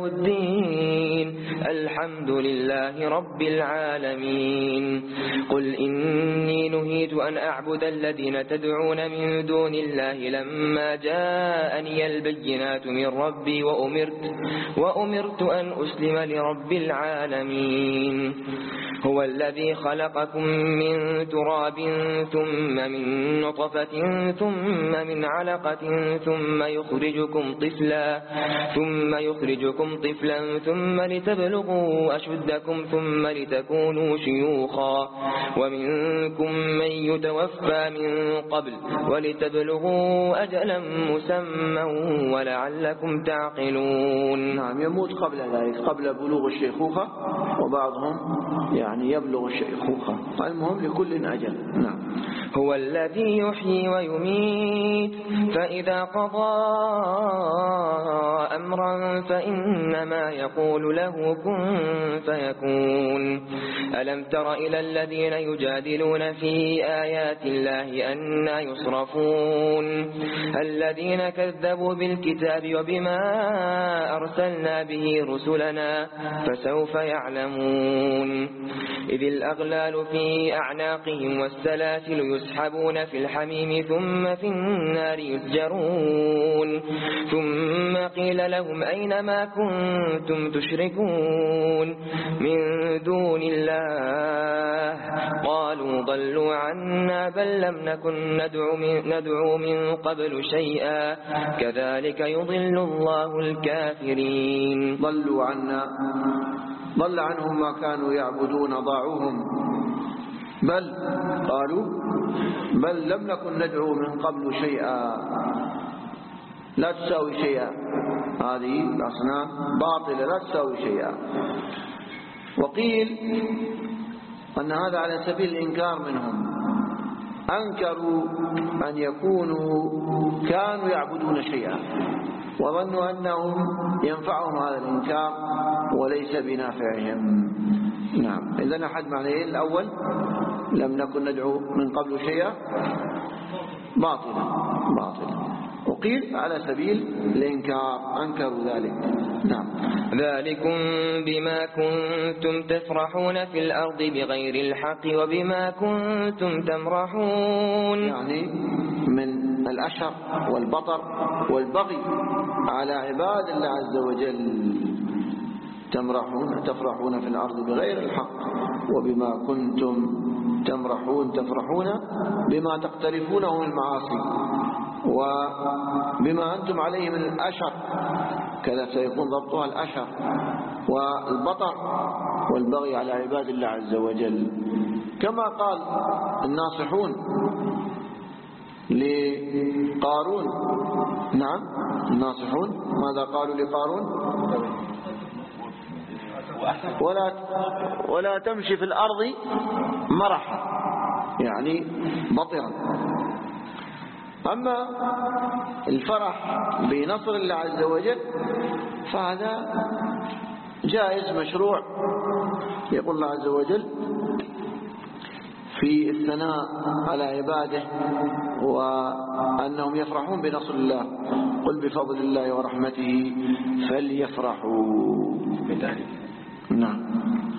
الدين الحمد لله رب العالمين. قل إني نهيت أن أعبد الذين تدعون من دون الله لما جاءني البينات من ربي وأمرت, وأمرت أن أسلم لرب العالمين. هو الذي خلقكم من تراب ثم من نطفة ثم من علقة ثم يخرجكم طفلا ثم يخرجكم طفلا ثم لتبلغوا أشدكم ثم لتكونوا شيوخا ومنكم من يتوفى من قبل ولتبلغوا أجلا مسمى ولعلكم تعقلون. نعم. يموت قبل ذلك قبل بلوغ الشيخوخة وبعضهم يعني يبلغ الشيخوخة المهم لكل أجل. نعم. هو الذي يحيي ويميت فإذا قضى أمرا فإنما يقول له كن فيكون. ألم تر إلى الذين يجادلون في آيات الله أنى يصرفون الذين كذبوا بالكتاب وبما أرسلنا به رسلنا فسوف يعلمون. إذ الأغلال في أعناقهم والسلاسل يسحبون في الحميم ثم في النار يسجرون ثم قيل لهم أين ما كنتم تشركون من دون الله قالوا ضلوا عنا بل لم نكن ندعو من, ندعو من قبل شيئا كذلك يضل الله الكافرين. ضلوا عنا ضل عنهم ما كانوا يعبدون ضاعوهم بل قالوا بل لم نكن ندعو من قبل شيئا لا تساوي شيئا. هذه الأصنام باطلة لا تساوي شيئا. وقيل أن هذا على سبيل الإنكار منهم أنكروا أن يكونوا كانوا يعبدون شيئا وظنوا أنهم ينفعهم هذا الإنكار وليس بنافعهم. نعم. إذن أحد معنيه الأول لم نكن ندعو من قبل شيئا باطلا باطلا وقيل على سبيل الإنكار، أنكروا ذلك. نعم. ذلكم بما كنتم تفرحون في الأرض بغير الحق وبما كنتم تمرحون، يعني من الأشر والبطر والبغي على عباد الله عز وجل. تمرحون تفرحون في الأرض بغير الحق وبما كنتم تمرحون، تفرحون بما تقترفونه من المعاصي وبما أنتم عليه من الأشر، كذا سيكون ضبطها الأشر والبطر والبغي على عباد الله عز وجل. كما قال الناصحون لقارون. نعم الناصحون ماذا قالوا لقارون؟ ولا ولا تمشي في الأرض مرحا، يعني بطرا. أما الفرح بنصر الله عز وجل فهذا جائز مشروع. يقول الله عز وجل في الثناء على عباده وأنهم يفرحون بنصر الله: قل بفضل الله ورحمته فليفرحوا. نعم.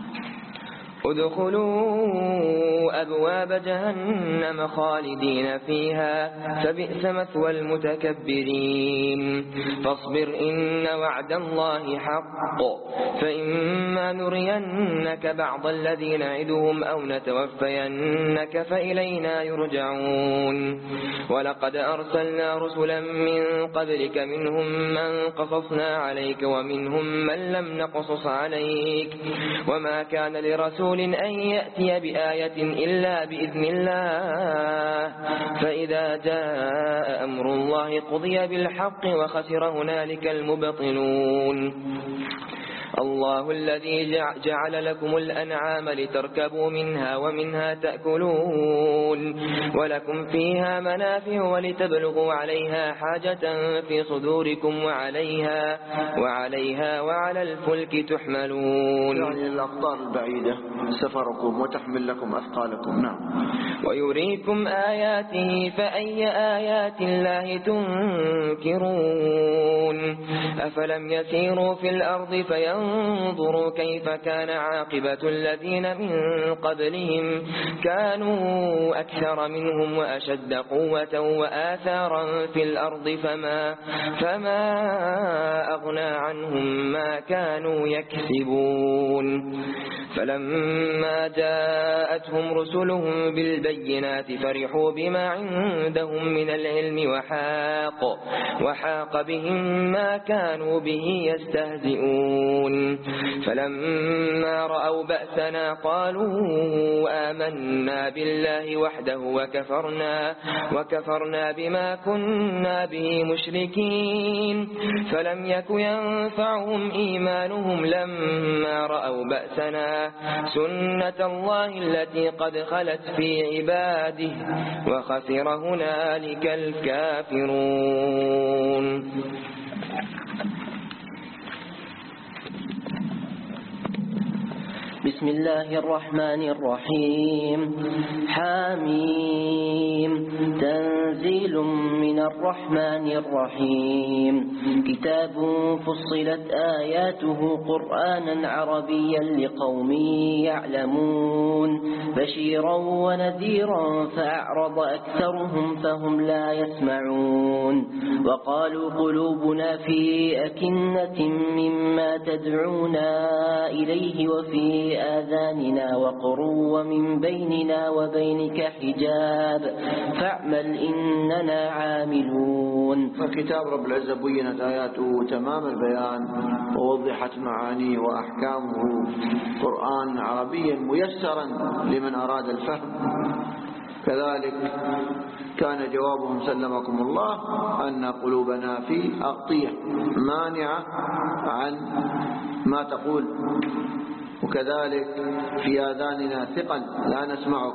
ادخلوا أبواب جهنم خالدين فيها فبئس مثوى المتكبرين. فاصبر إن وعد الله حق، فإما نرينك بعض الذي نعدهم أو نتوفينك فإلينا يرجعون. ولقد أرسلنا رسلا من قبلك منهم من قصصنا عليك ومنهم من لم نقصص عليك، وما كان لرسول أن يأتي بآية إلا بإذن الله، فإذا جاء أمر الله قضي بالحق وخسر هنالك المبطلون. الله الذي جعل لكم الأنعام لتركبوا منها ومنها تأكلون، ولكم فيها منافع ولتبلغوا عليها حاجة في صدوركم وعليها وعليها وعلى الفلك تحملون. يعني الأقطار البعيدة سفركم وتحمل لكم أثقالكم. نعم. ويريكم آياته فأي آيات الله تنكرون. أفلم يسيروا في الأرض فينظروا كيف كان عاقبة الذين من قبلهم، كانوا أكثر منهم وأشد قوة وآثارا في الأرض فما, فما أغنى عنهم ما كانوا يكسبون. فلما جاءتهم رسلهم بالبينات فرحوا بما عندهم من العلم وحاق, وحاق بهم ما كانوا به يستهزئون. فلما رأوا بأسنا قالوا آمنا بالله وحده وكفرنا, وكفرنا بما كنا به مشركين. فلم يك ينفعهم إيمانهم لما رأوا بأسنا، سنة الله التي قد خلت في عباده وخسر هنالك الكافرون. بسم الله الرحمن الرحيم. حاميم. تنزيل من الرحمن الرحيم. كتاب فصلت آياته قرآنا عربيا لقوم يعلمون، بشيرا ونذيرا فأعرض أكثرهم فهم لا يسمعون. وقالوا قلوبنا في أكنة مما تدعونا إليه وفي آذاننا وقر ومن بيننا وبينك حجاب فاعمل إننا عاملون. فكتاب رب العزة بينت آياته تمام البيان ووضحت معانيه وأحكامه قرآن عربيا ميسرا لمن أراد الفهم. كذلك كان جوابهم سلمكم الله أن قلوبنا في أغطية مانعة عن ما تقول، وكذلك في آذاننا ثقل لا نسمعك.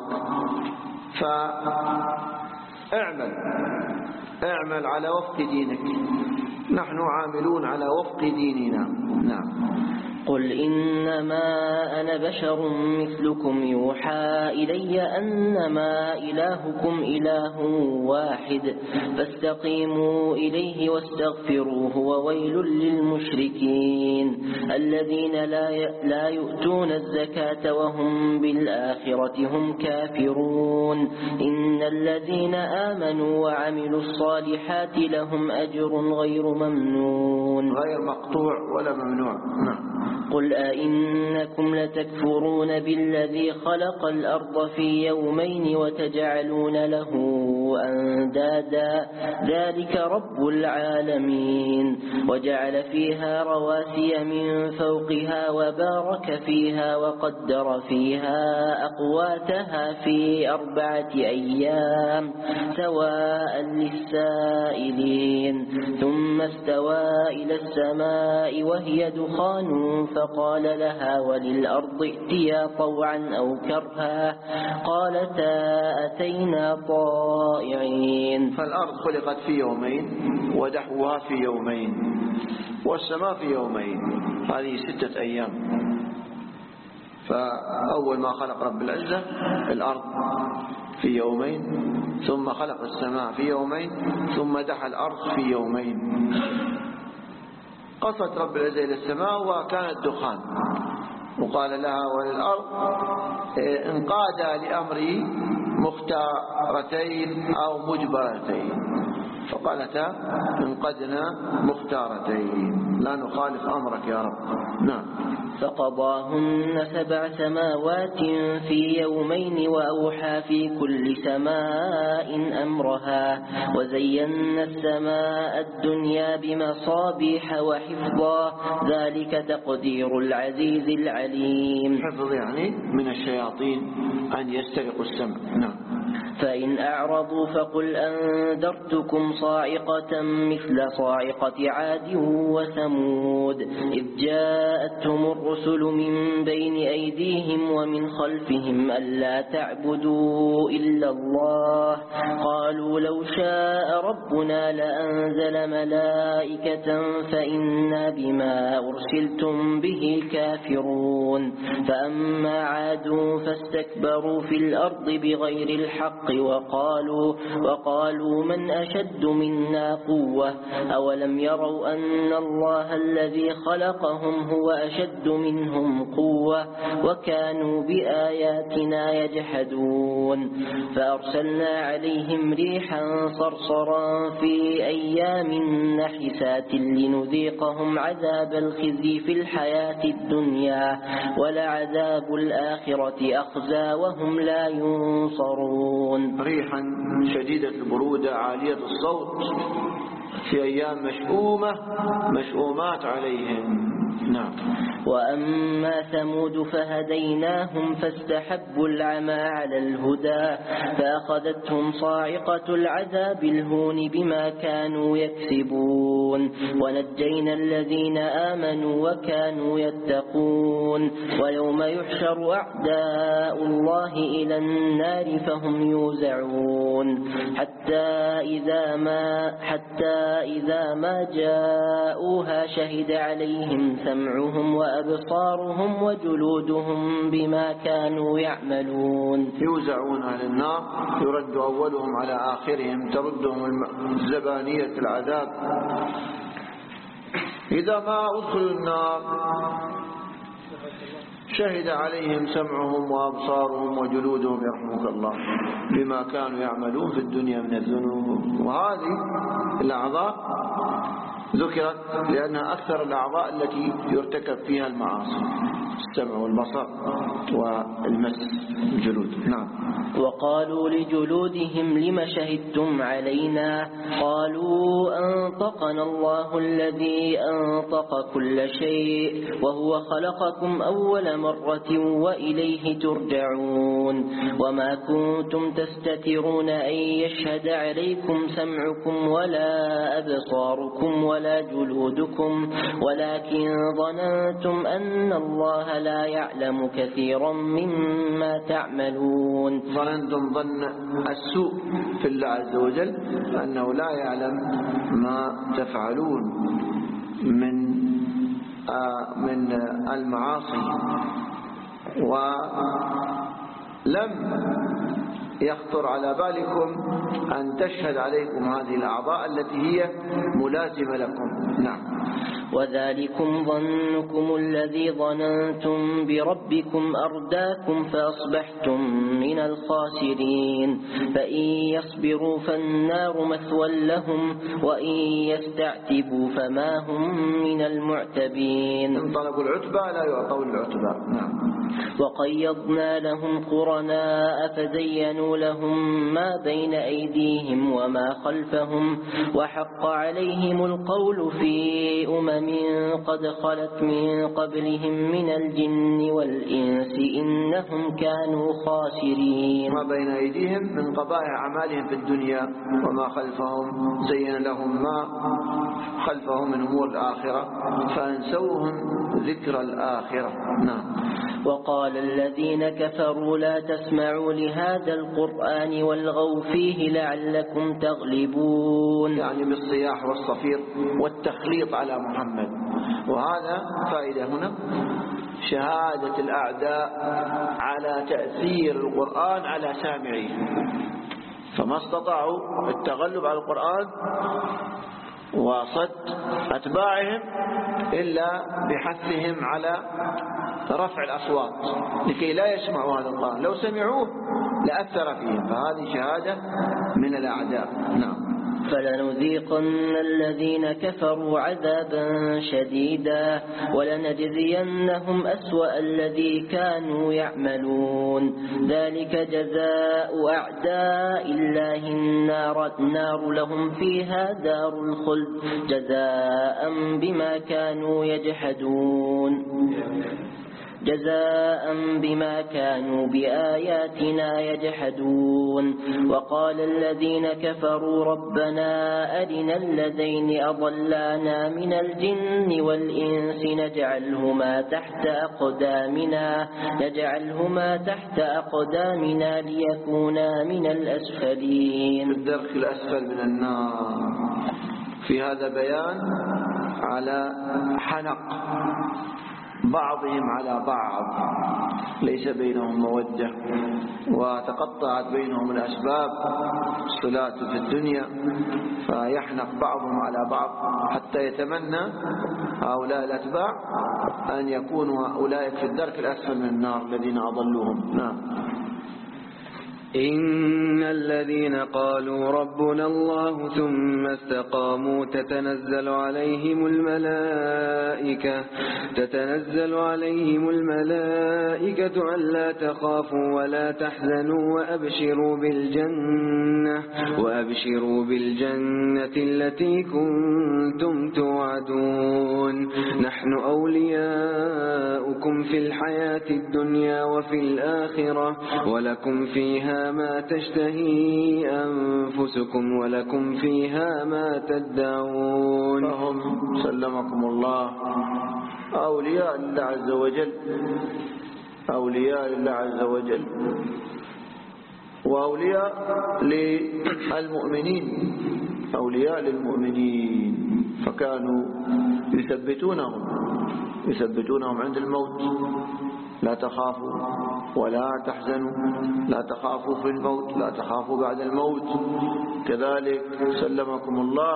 فاعمل اعمل على وفق دينك، نحن عاملون على وفق ديننا. نعم. قل إنما أنا بشر مثلكم يوحى إلي أنما إلهكم إله واحد فاستقيموا إليه واستغفروه وويل للمشركين الذين لا لا يؤتون الزكاة وهم بالآخرة هم كافرون إن الذين آمنوا وعملوا الصالحات لهم أجر غير ممنون غير مقطوع ولا ممنوع. نعم. قل أئنكم لتكفرون بالذي خلق الأرض في يومين وتجعلون له أندادا ذلك رب العالمين وجعل فيها رواسي من فوقها وبارك فيها وقدر فيها أقواتها في أربعة أيام سواء للسائلين ثم استوى إلى السماء وهي دخان فقال لها وللأرض ائتيا طوعا أو كرها قالتا أتينا طائعين. فالأرض خلقت في يومين ودحوها في يومين والسماء في يومين، هذه ستة أيام. فأول ما خلق رب العزة الأرض في يومين ثم خلق السماء في يومين ثم دحى الأرض في يومين. قصت رب العزة إلى السماء وكانت دخان وقال لها وللأرض انقادا لأمري مختارتين أو مجبرتين فقالتا انقدنا مختارتين لا نخالف أمرك يا رب. نعم. فقضاهن سبع سماوات في يومين وأوحى في كل سماء أمرها وزينا السماء الدنيا بمصابيح وحفظا ذلك تقدير العزيز العليم. حفظ يعني من الشياطين أن يسترقوا السمع. نعم. فإن أعرضوا فقل أنذرتكم صاعقة مثل صاعقة عاد وثمود إذ جاءتهم الرسل من بين أيديهم ومن خلفهم ألا تعبدوا إلا الله قالوا لو شاء ربنا لأنزل ملائكة فإنا بما أرسلتم به كافرون. فأما عاد فاستكبروا في الأرض بغير الحق وقالوا, وقالوا من أشد منا قوة أولم يروا أن الله الذي خلقهم هو أشد منهم قوة وكانوا بآياتنا يجحدون. فأرسلنا عليهم ريحا صرصرا في أيام نحسات لنذيقهم عذاب الخزي في الحياة الدنيا ولعذاب الآخرة أخزى وهم لا ينصرون. ريحا شديدة البرودة عالية الصوت في أيام مشؤومة مشؤومات عليهم. نعم. وأما ثمود فهديناهم فاستحبوا العمى على الهدى فأخذتهم صاعقة العذاب الهون بما كانوا يكسبون ونجينا الذين آمنوا وكانوا يتقون. ويوم يحشر أعداء الله إلى النار فهم يوزعون حتى إذا ما, حتى إذا ما جاءوها شهد عليهم سمعهم وأبصارهم وجلودهم بما كانوا يعملون. يوزعون على النار يرد أولهم على آخرهم تردهم زبانية العذاب. إذا ما أدخلوا النار شهد عليهم سمعهم وأبصارهم وجلودهم يرحمك الله بما كانوا يعملون في الدنيا من الذنوب. وهذه الأعضاء ذكرت لأنها أكثر الأعضاء التي يرتكب فيها المعاصي السمع والبصر والمس الجلود. نعم. وقالوا لجلودهم لم شهدتم علينا قالوا أنطقنا الله الذي أنطق كل شيء وهو خلقكم أول مرة وإليه ترجعون. وما كنتم تستترون أن يشهد عليكم سمعكم ولا أبصاركم ولا جلودكم ولكن ظننتم أن الله لا يعلم كثيرا مما تعملون. ظننتم ظن السوء في الله عز وجل أنه لا يعلم ما تفعلون من من المعاصي، ولم يخطر على بالكم أن تشهد عليكم هذه الأعضاء التي هي ملازمة لكم. نعم. وذلكم ظنكم الذي ظننتم بربكم أرداكم فأصبحتم من الخاسرين. فإن يصبروا فالنار مثوى لهم وإن يستعتبوا فما هم من المعتبين. إن طلبوا العتبى لا يعطون العتبى. نعم. وقيضنا لهم قرناء فزينوا لهم ما بين أيديهم وما خلفهم وحق عليهم القول في أمم قد خلت من قبلهم من الجن والإنس إنهم كانوا خاسرين. ما بين أيديهم من قبائح أعمالهم في الدنيا وما خلفهم زين لهم ما خلفهم من أمور الآخرة فأنسوهم ذكر الآخرة. نعم. وقال الذين كفروا لا تسمعوا لهذا القرآن والغوا فيه لعلكم تغلبون، يعني بالصياح والصفير والتخليط على محمد. وهذا فائدة هنا شهادة الأعداء على تأثير القرآن على سامعيه، فما استطاعوا التغلب على القرآن وصد أتباعهم إلا بحثهم على رفع الأصوات لكي لا يسمعوا هذا القرآن، لو سمعوه لأثر فيهم، فهذه شهادة من الأعداء. نعم. فلنذيقن الذين كفروا عذابا شديدا ولنجزينهم أسوأ الذي كانوا يعملون، ذلك جزاء أعداء الله النار, النار لهم فيها دار الخلد جزاء بما كانوا يجحدون جزاء بما كانوا بآياتنا يجحدون. وقال الذين كفروا ربنا أرنا الذين أضلانا من الجن والإنس نجعلهما تحت أقدامنا نجعلهما تحت أقدامنا ليكونا من الأسفلين، في الدرك الأسفل من النار. في هذا بيان على حنق بعضهم على بعض، ليس بينهم مودة، وتقطعت بينهم الأسباب الصلات في الدنيا، فيحنق بعضهم على بعض حتى يتمنى هؤلاء الأتباع أن يكونوا أولئك في الدرك الأسفل من النار الذين أضلوهم. نعم. إن الذين قالوا ربنا الله ثم استقاموا تتنزل عليهم الملائكة تتنزل عليهم الملائكة ألا تخافوا ولا تحزنوا وأبشروا بالجنة وأبشروا بالجنة التي كنتم توعدون، نحن أولياؤكم في الحياة الدنيا وفي الآخرة ولكم فيها ما تشتهي أنفسكم ولكم فيها ما تدعون. فهم سلمكم الله أولياء الله عز وجل، أولياء الله عز وجل، وأولياء للمؤمنين، أولياء للمؤمنين، فكانوا يثبتونهم يثبتونهم عند الموت، لا تخافوا ولا تحزنوا، لا تخافوا في الموت، لا تخافوا بعد الموت. كذلك سلمكم الله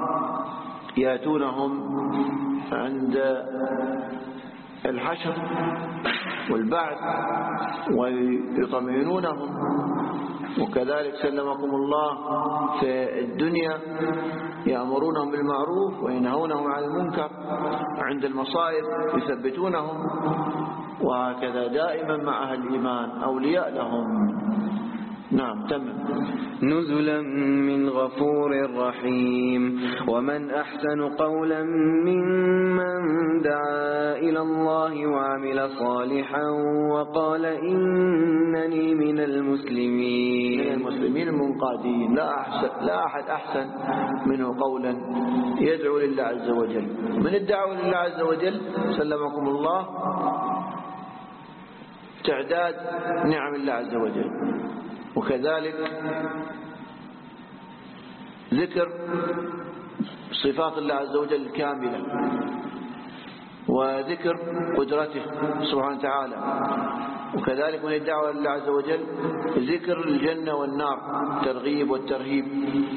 يأتونهم عند الحشر والبعث ويطمئنونهم، وكذلك سلمكم الله في الدنيا يأمرونهم بالمعروف وينهونهم عن المنكر، عند المصائب يثبتونهم، وهكذا دائما مع أهل الإيمان أولياء لهم. نعم. تمام. نزلا من غفور رحيم. ومن أحسن قولا ممن دعا إلى الله وعمل صالحا وقال إنني من المسلمين من المسلمين المنقادين. لا أحسن لا أحد أحسن منه قولا يدعو لله عز وجل. من الدعوة لله عز وجل سلمكم الله تعداد نعم الله عز وجل، وكذلك ذكر صفات الله عز وجل الكاملة، وذكر قدرته سبحانه وتعالى. وكذلك من الدعوة لله عز وجل ذكر الجنة والنار، الترغيب والترهيب،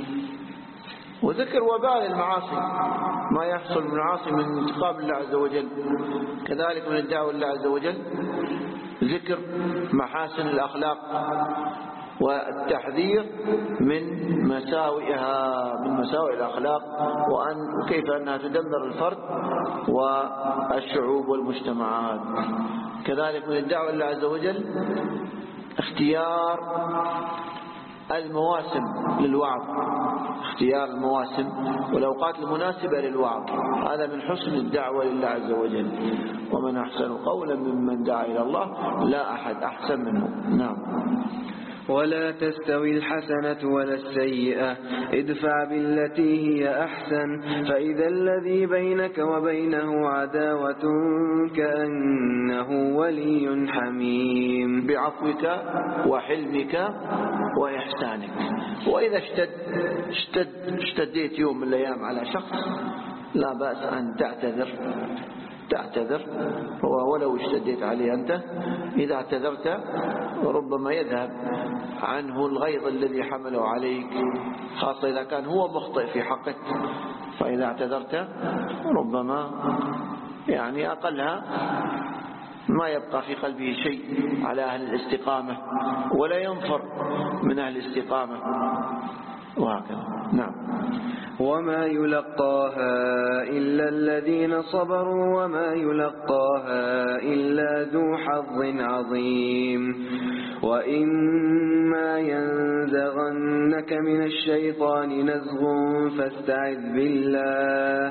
وذكر وبال المعاصي، ما يحصل من المعاصي من انتقام الله عز وجل. كذلك من الدعوة لله عز وجل ذكر محاسن الأخلاق والتحذير من مساوئها، من مساوئ الأخلاق، وأن وكيف أنها تدمر الفرد والشعوب والمجتمعات. كذلك من الدعوة لله عز وجل اختيار المواسم للوعظ، اختيار المواسم والأوقات المناسبة للوعظ، هذا من حسن الدعوة لله عز وجل. ومن أحسن قولا ممن دعا إلى الله، لا أحد أحسن منه. نعم. ولا تستوي الحسنة ولا السيئة، ادفع بالتي هي أحسن، فإذا الذي بينك وبينه عداوة كأنه ولي حميم. بعفوك وحلمك وإحسانك. وإذا اشتد اشتد اشتديت يوم من الأيام على شخص، لا بأس أن تعتذر تعتذر ولو اشتديت عليه أنت. إذا اعتذرت ربما يذهب عنه الغيظ الذي حمله عليك، خاصة إذا كان هو مخطئ في حقك. فإذا اعتذرت ربما يعني أقلها ما يبقى في قلبه شيء على أهل الاستقامة، ولا ينفر من أهل الاستقامة، وهكذا. نعم. وما يلقاها إلا الذين صبروا وما يلقاها إلا ذو حظ عظيم. وإما ينزغنك من الشيطان نزغ فاستعذ بالله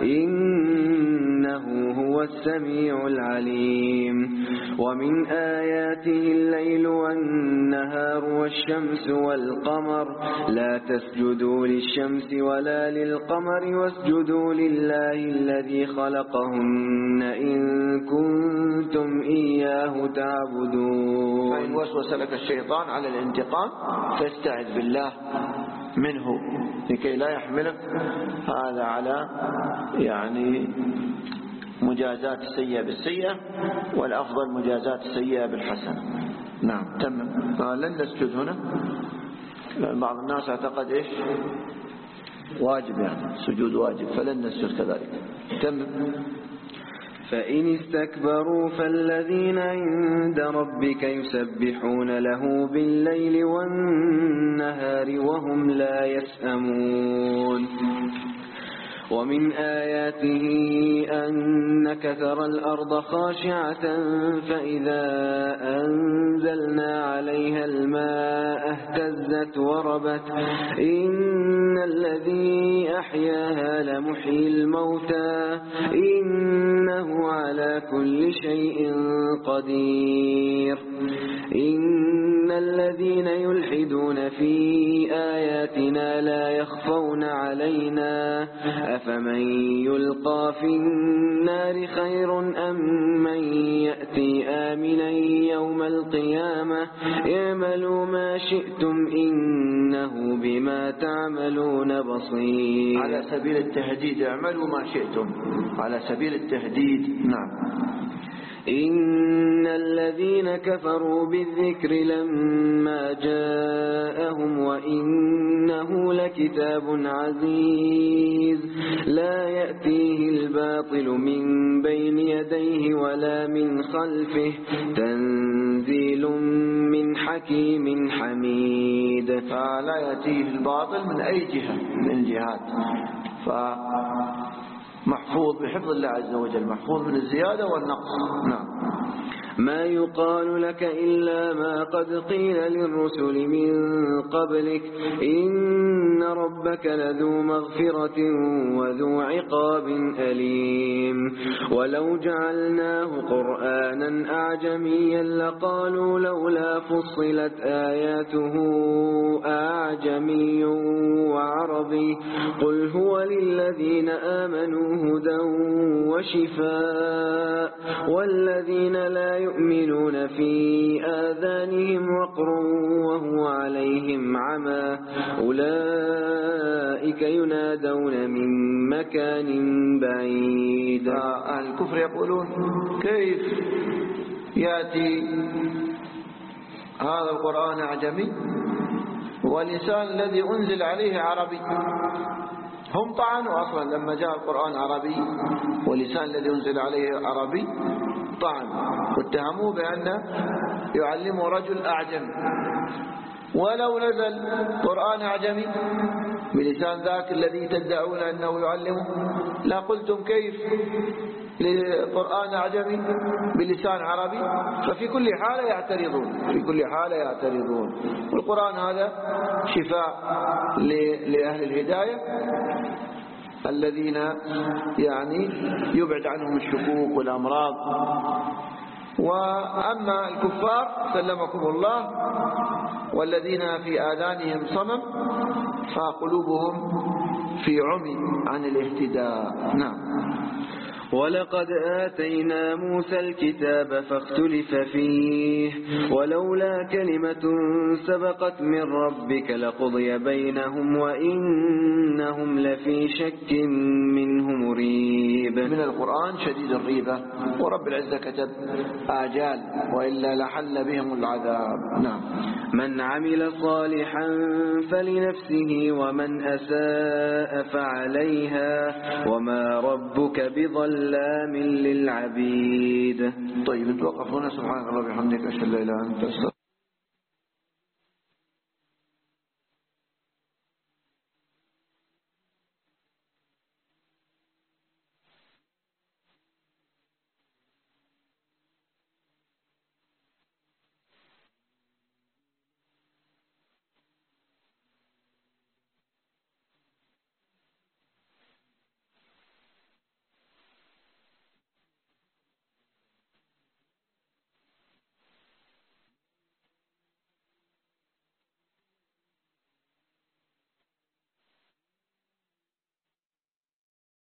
إنه هو السميع العليم. ومن آياته الليل والنهار والشمس والقمر، لا تسجدوا للشمس ولا للقمر واسجدوا لله الذي خلقهن إن كنتم إياه تعبدون. فإن وسوس لك الشيطان على الانتقام فاستعذ بالله منه لكي لا يحملك هذا على يعني مجازات السيئة بالسيئة، والأفضل مجازات السيئة بالحسنة. نعم. تمام. لن نسجد هنا، بعض الناس اعتقد إيش واجب، يعني سجود واجب، فلن نسجد كذلك. تمام. فإن استكبروا فالذين عند ربك يسبحون له بالليل والنهار وهم لا يسأمون. ومن آياته أنك ترى الأرض خاشعة فإذا أنزلنا عليها الماء اهتزت وربت إن الذي أحياها لمحيي الموتى إنه على كل شيء قدير. إن الذين يلحدون في آياتنا لا يخفون علينا أفمن يلقى في النار خير أم من يأتي آمنا يوم القيامة اعملوا ما شئتم إنه بما تعملون بصير. على سبيل التهديد، اعملوا ما شئتم، على سبيل التهديد. نعم. إن الذين كفروا بالذكر لما جاءهم وإنه لكتاب عزيز لا يأتيه الباطل من بين يديه ولا من خلفه تنزيل من حكيم حميد. فلا يأتيه الباطل من أي جهة من الجهات، فمحفوظ بحفظ الله عز وجل، محفوظ من الزيادة والنقص. نعم. ما يقال لك إلا ما قد قيل للرسل من قبلك إن ربك لذو مغفرة وذو عقاب أليم. ولو جعلناه قرآنا أعجميا لقالوا لولا فصلت آياته أعجمي وعربي قل هو للذين آمنوا هدى وشفاء والذين لا يؤمنون في آذانهم وقر وهو عليهم عمى أولئك ينادون من مكان بعيد. أهل الكفر يقولون كيف يأتي هذا القرآن أعجمي واللسان الذي أنزل عليه عربي. هم طعنوا أصلا لما جاء القرآن عربي واللسان الذي أنزل عليه عربي طعن واتهموه بأنه يعلمه رجل أعجمي. ولو نزل قرآن أعجمي بلسان ذاك الذي تدعون أنه يعلمه لا قلتم كيف لقرآن أعجمي بلسان عربي. ففي كل حالة يعترضون في كل حالة يعترضون. والقرآن هذا شفاء لأهل الهداية الذين يعني يبعد عنهم الشكوك والأمراض. وأما الكفار سلمكم الله والذين في آذانهم صمم فقلوبهم في عمي عن الاهتداء. نعم. ولقد آتينا موسى الكتاب فاختلف فيه ولولا كلمة سبقت من ربك لقضي بينهم وإنهم لفي شك منه مريب. من القرآن شديد الريبة ورب العزة كتب آجال وإلا لحل بهم العذاب. نعم. من عمل صالحا فلنفسه ومن أساء فعليها وما ربك بظلام للعبيد. طيب نتوقف هنا. سبحانك اللهم وبحمدك أشهد أن لا إله إلا أنت.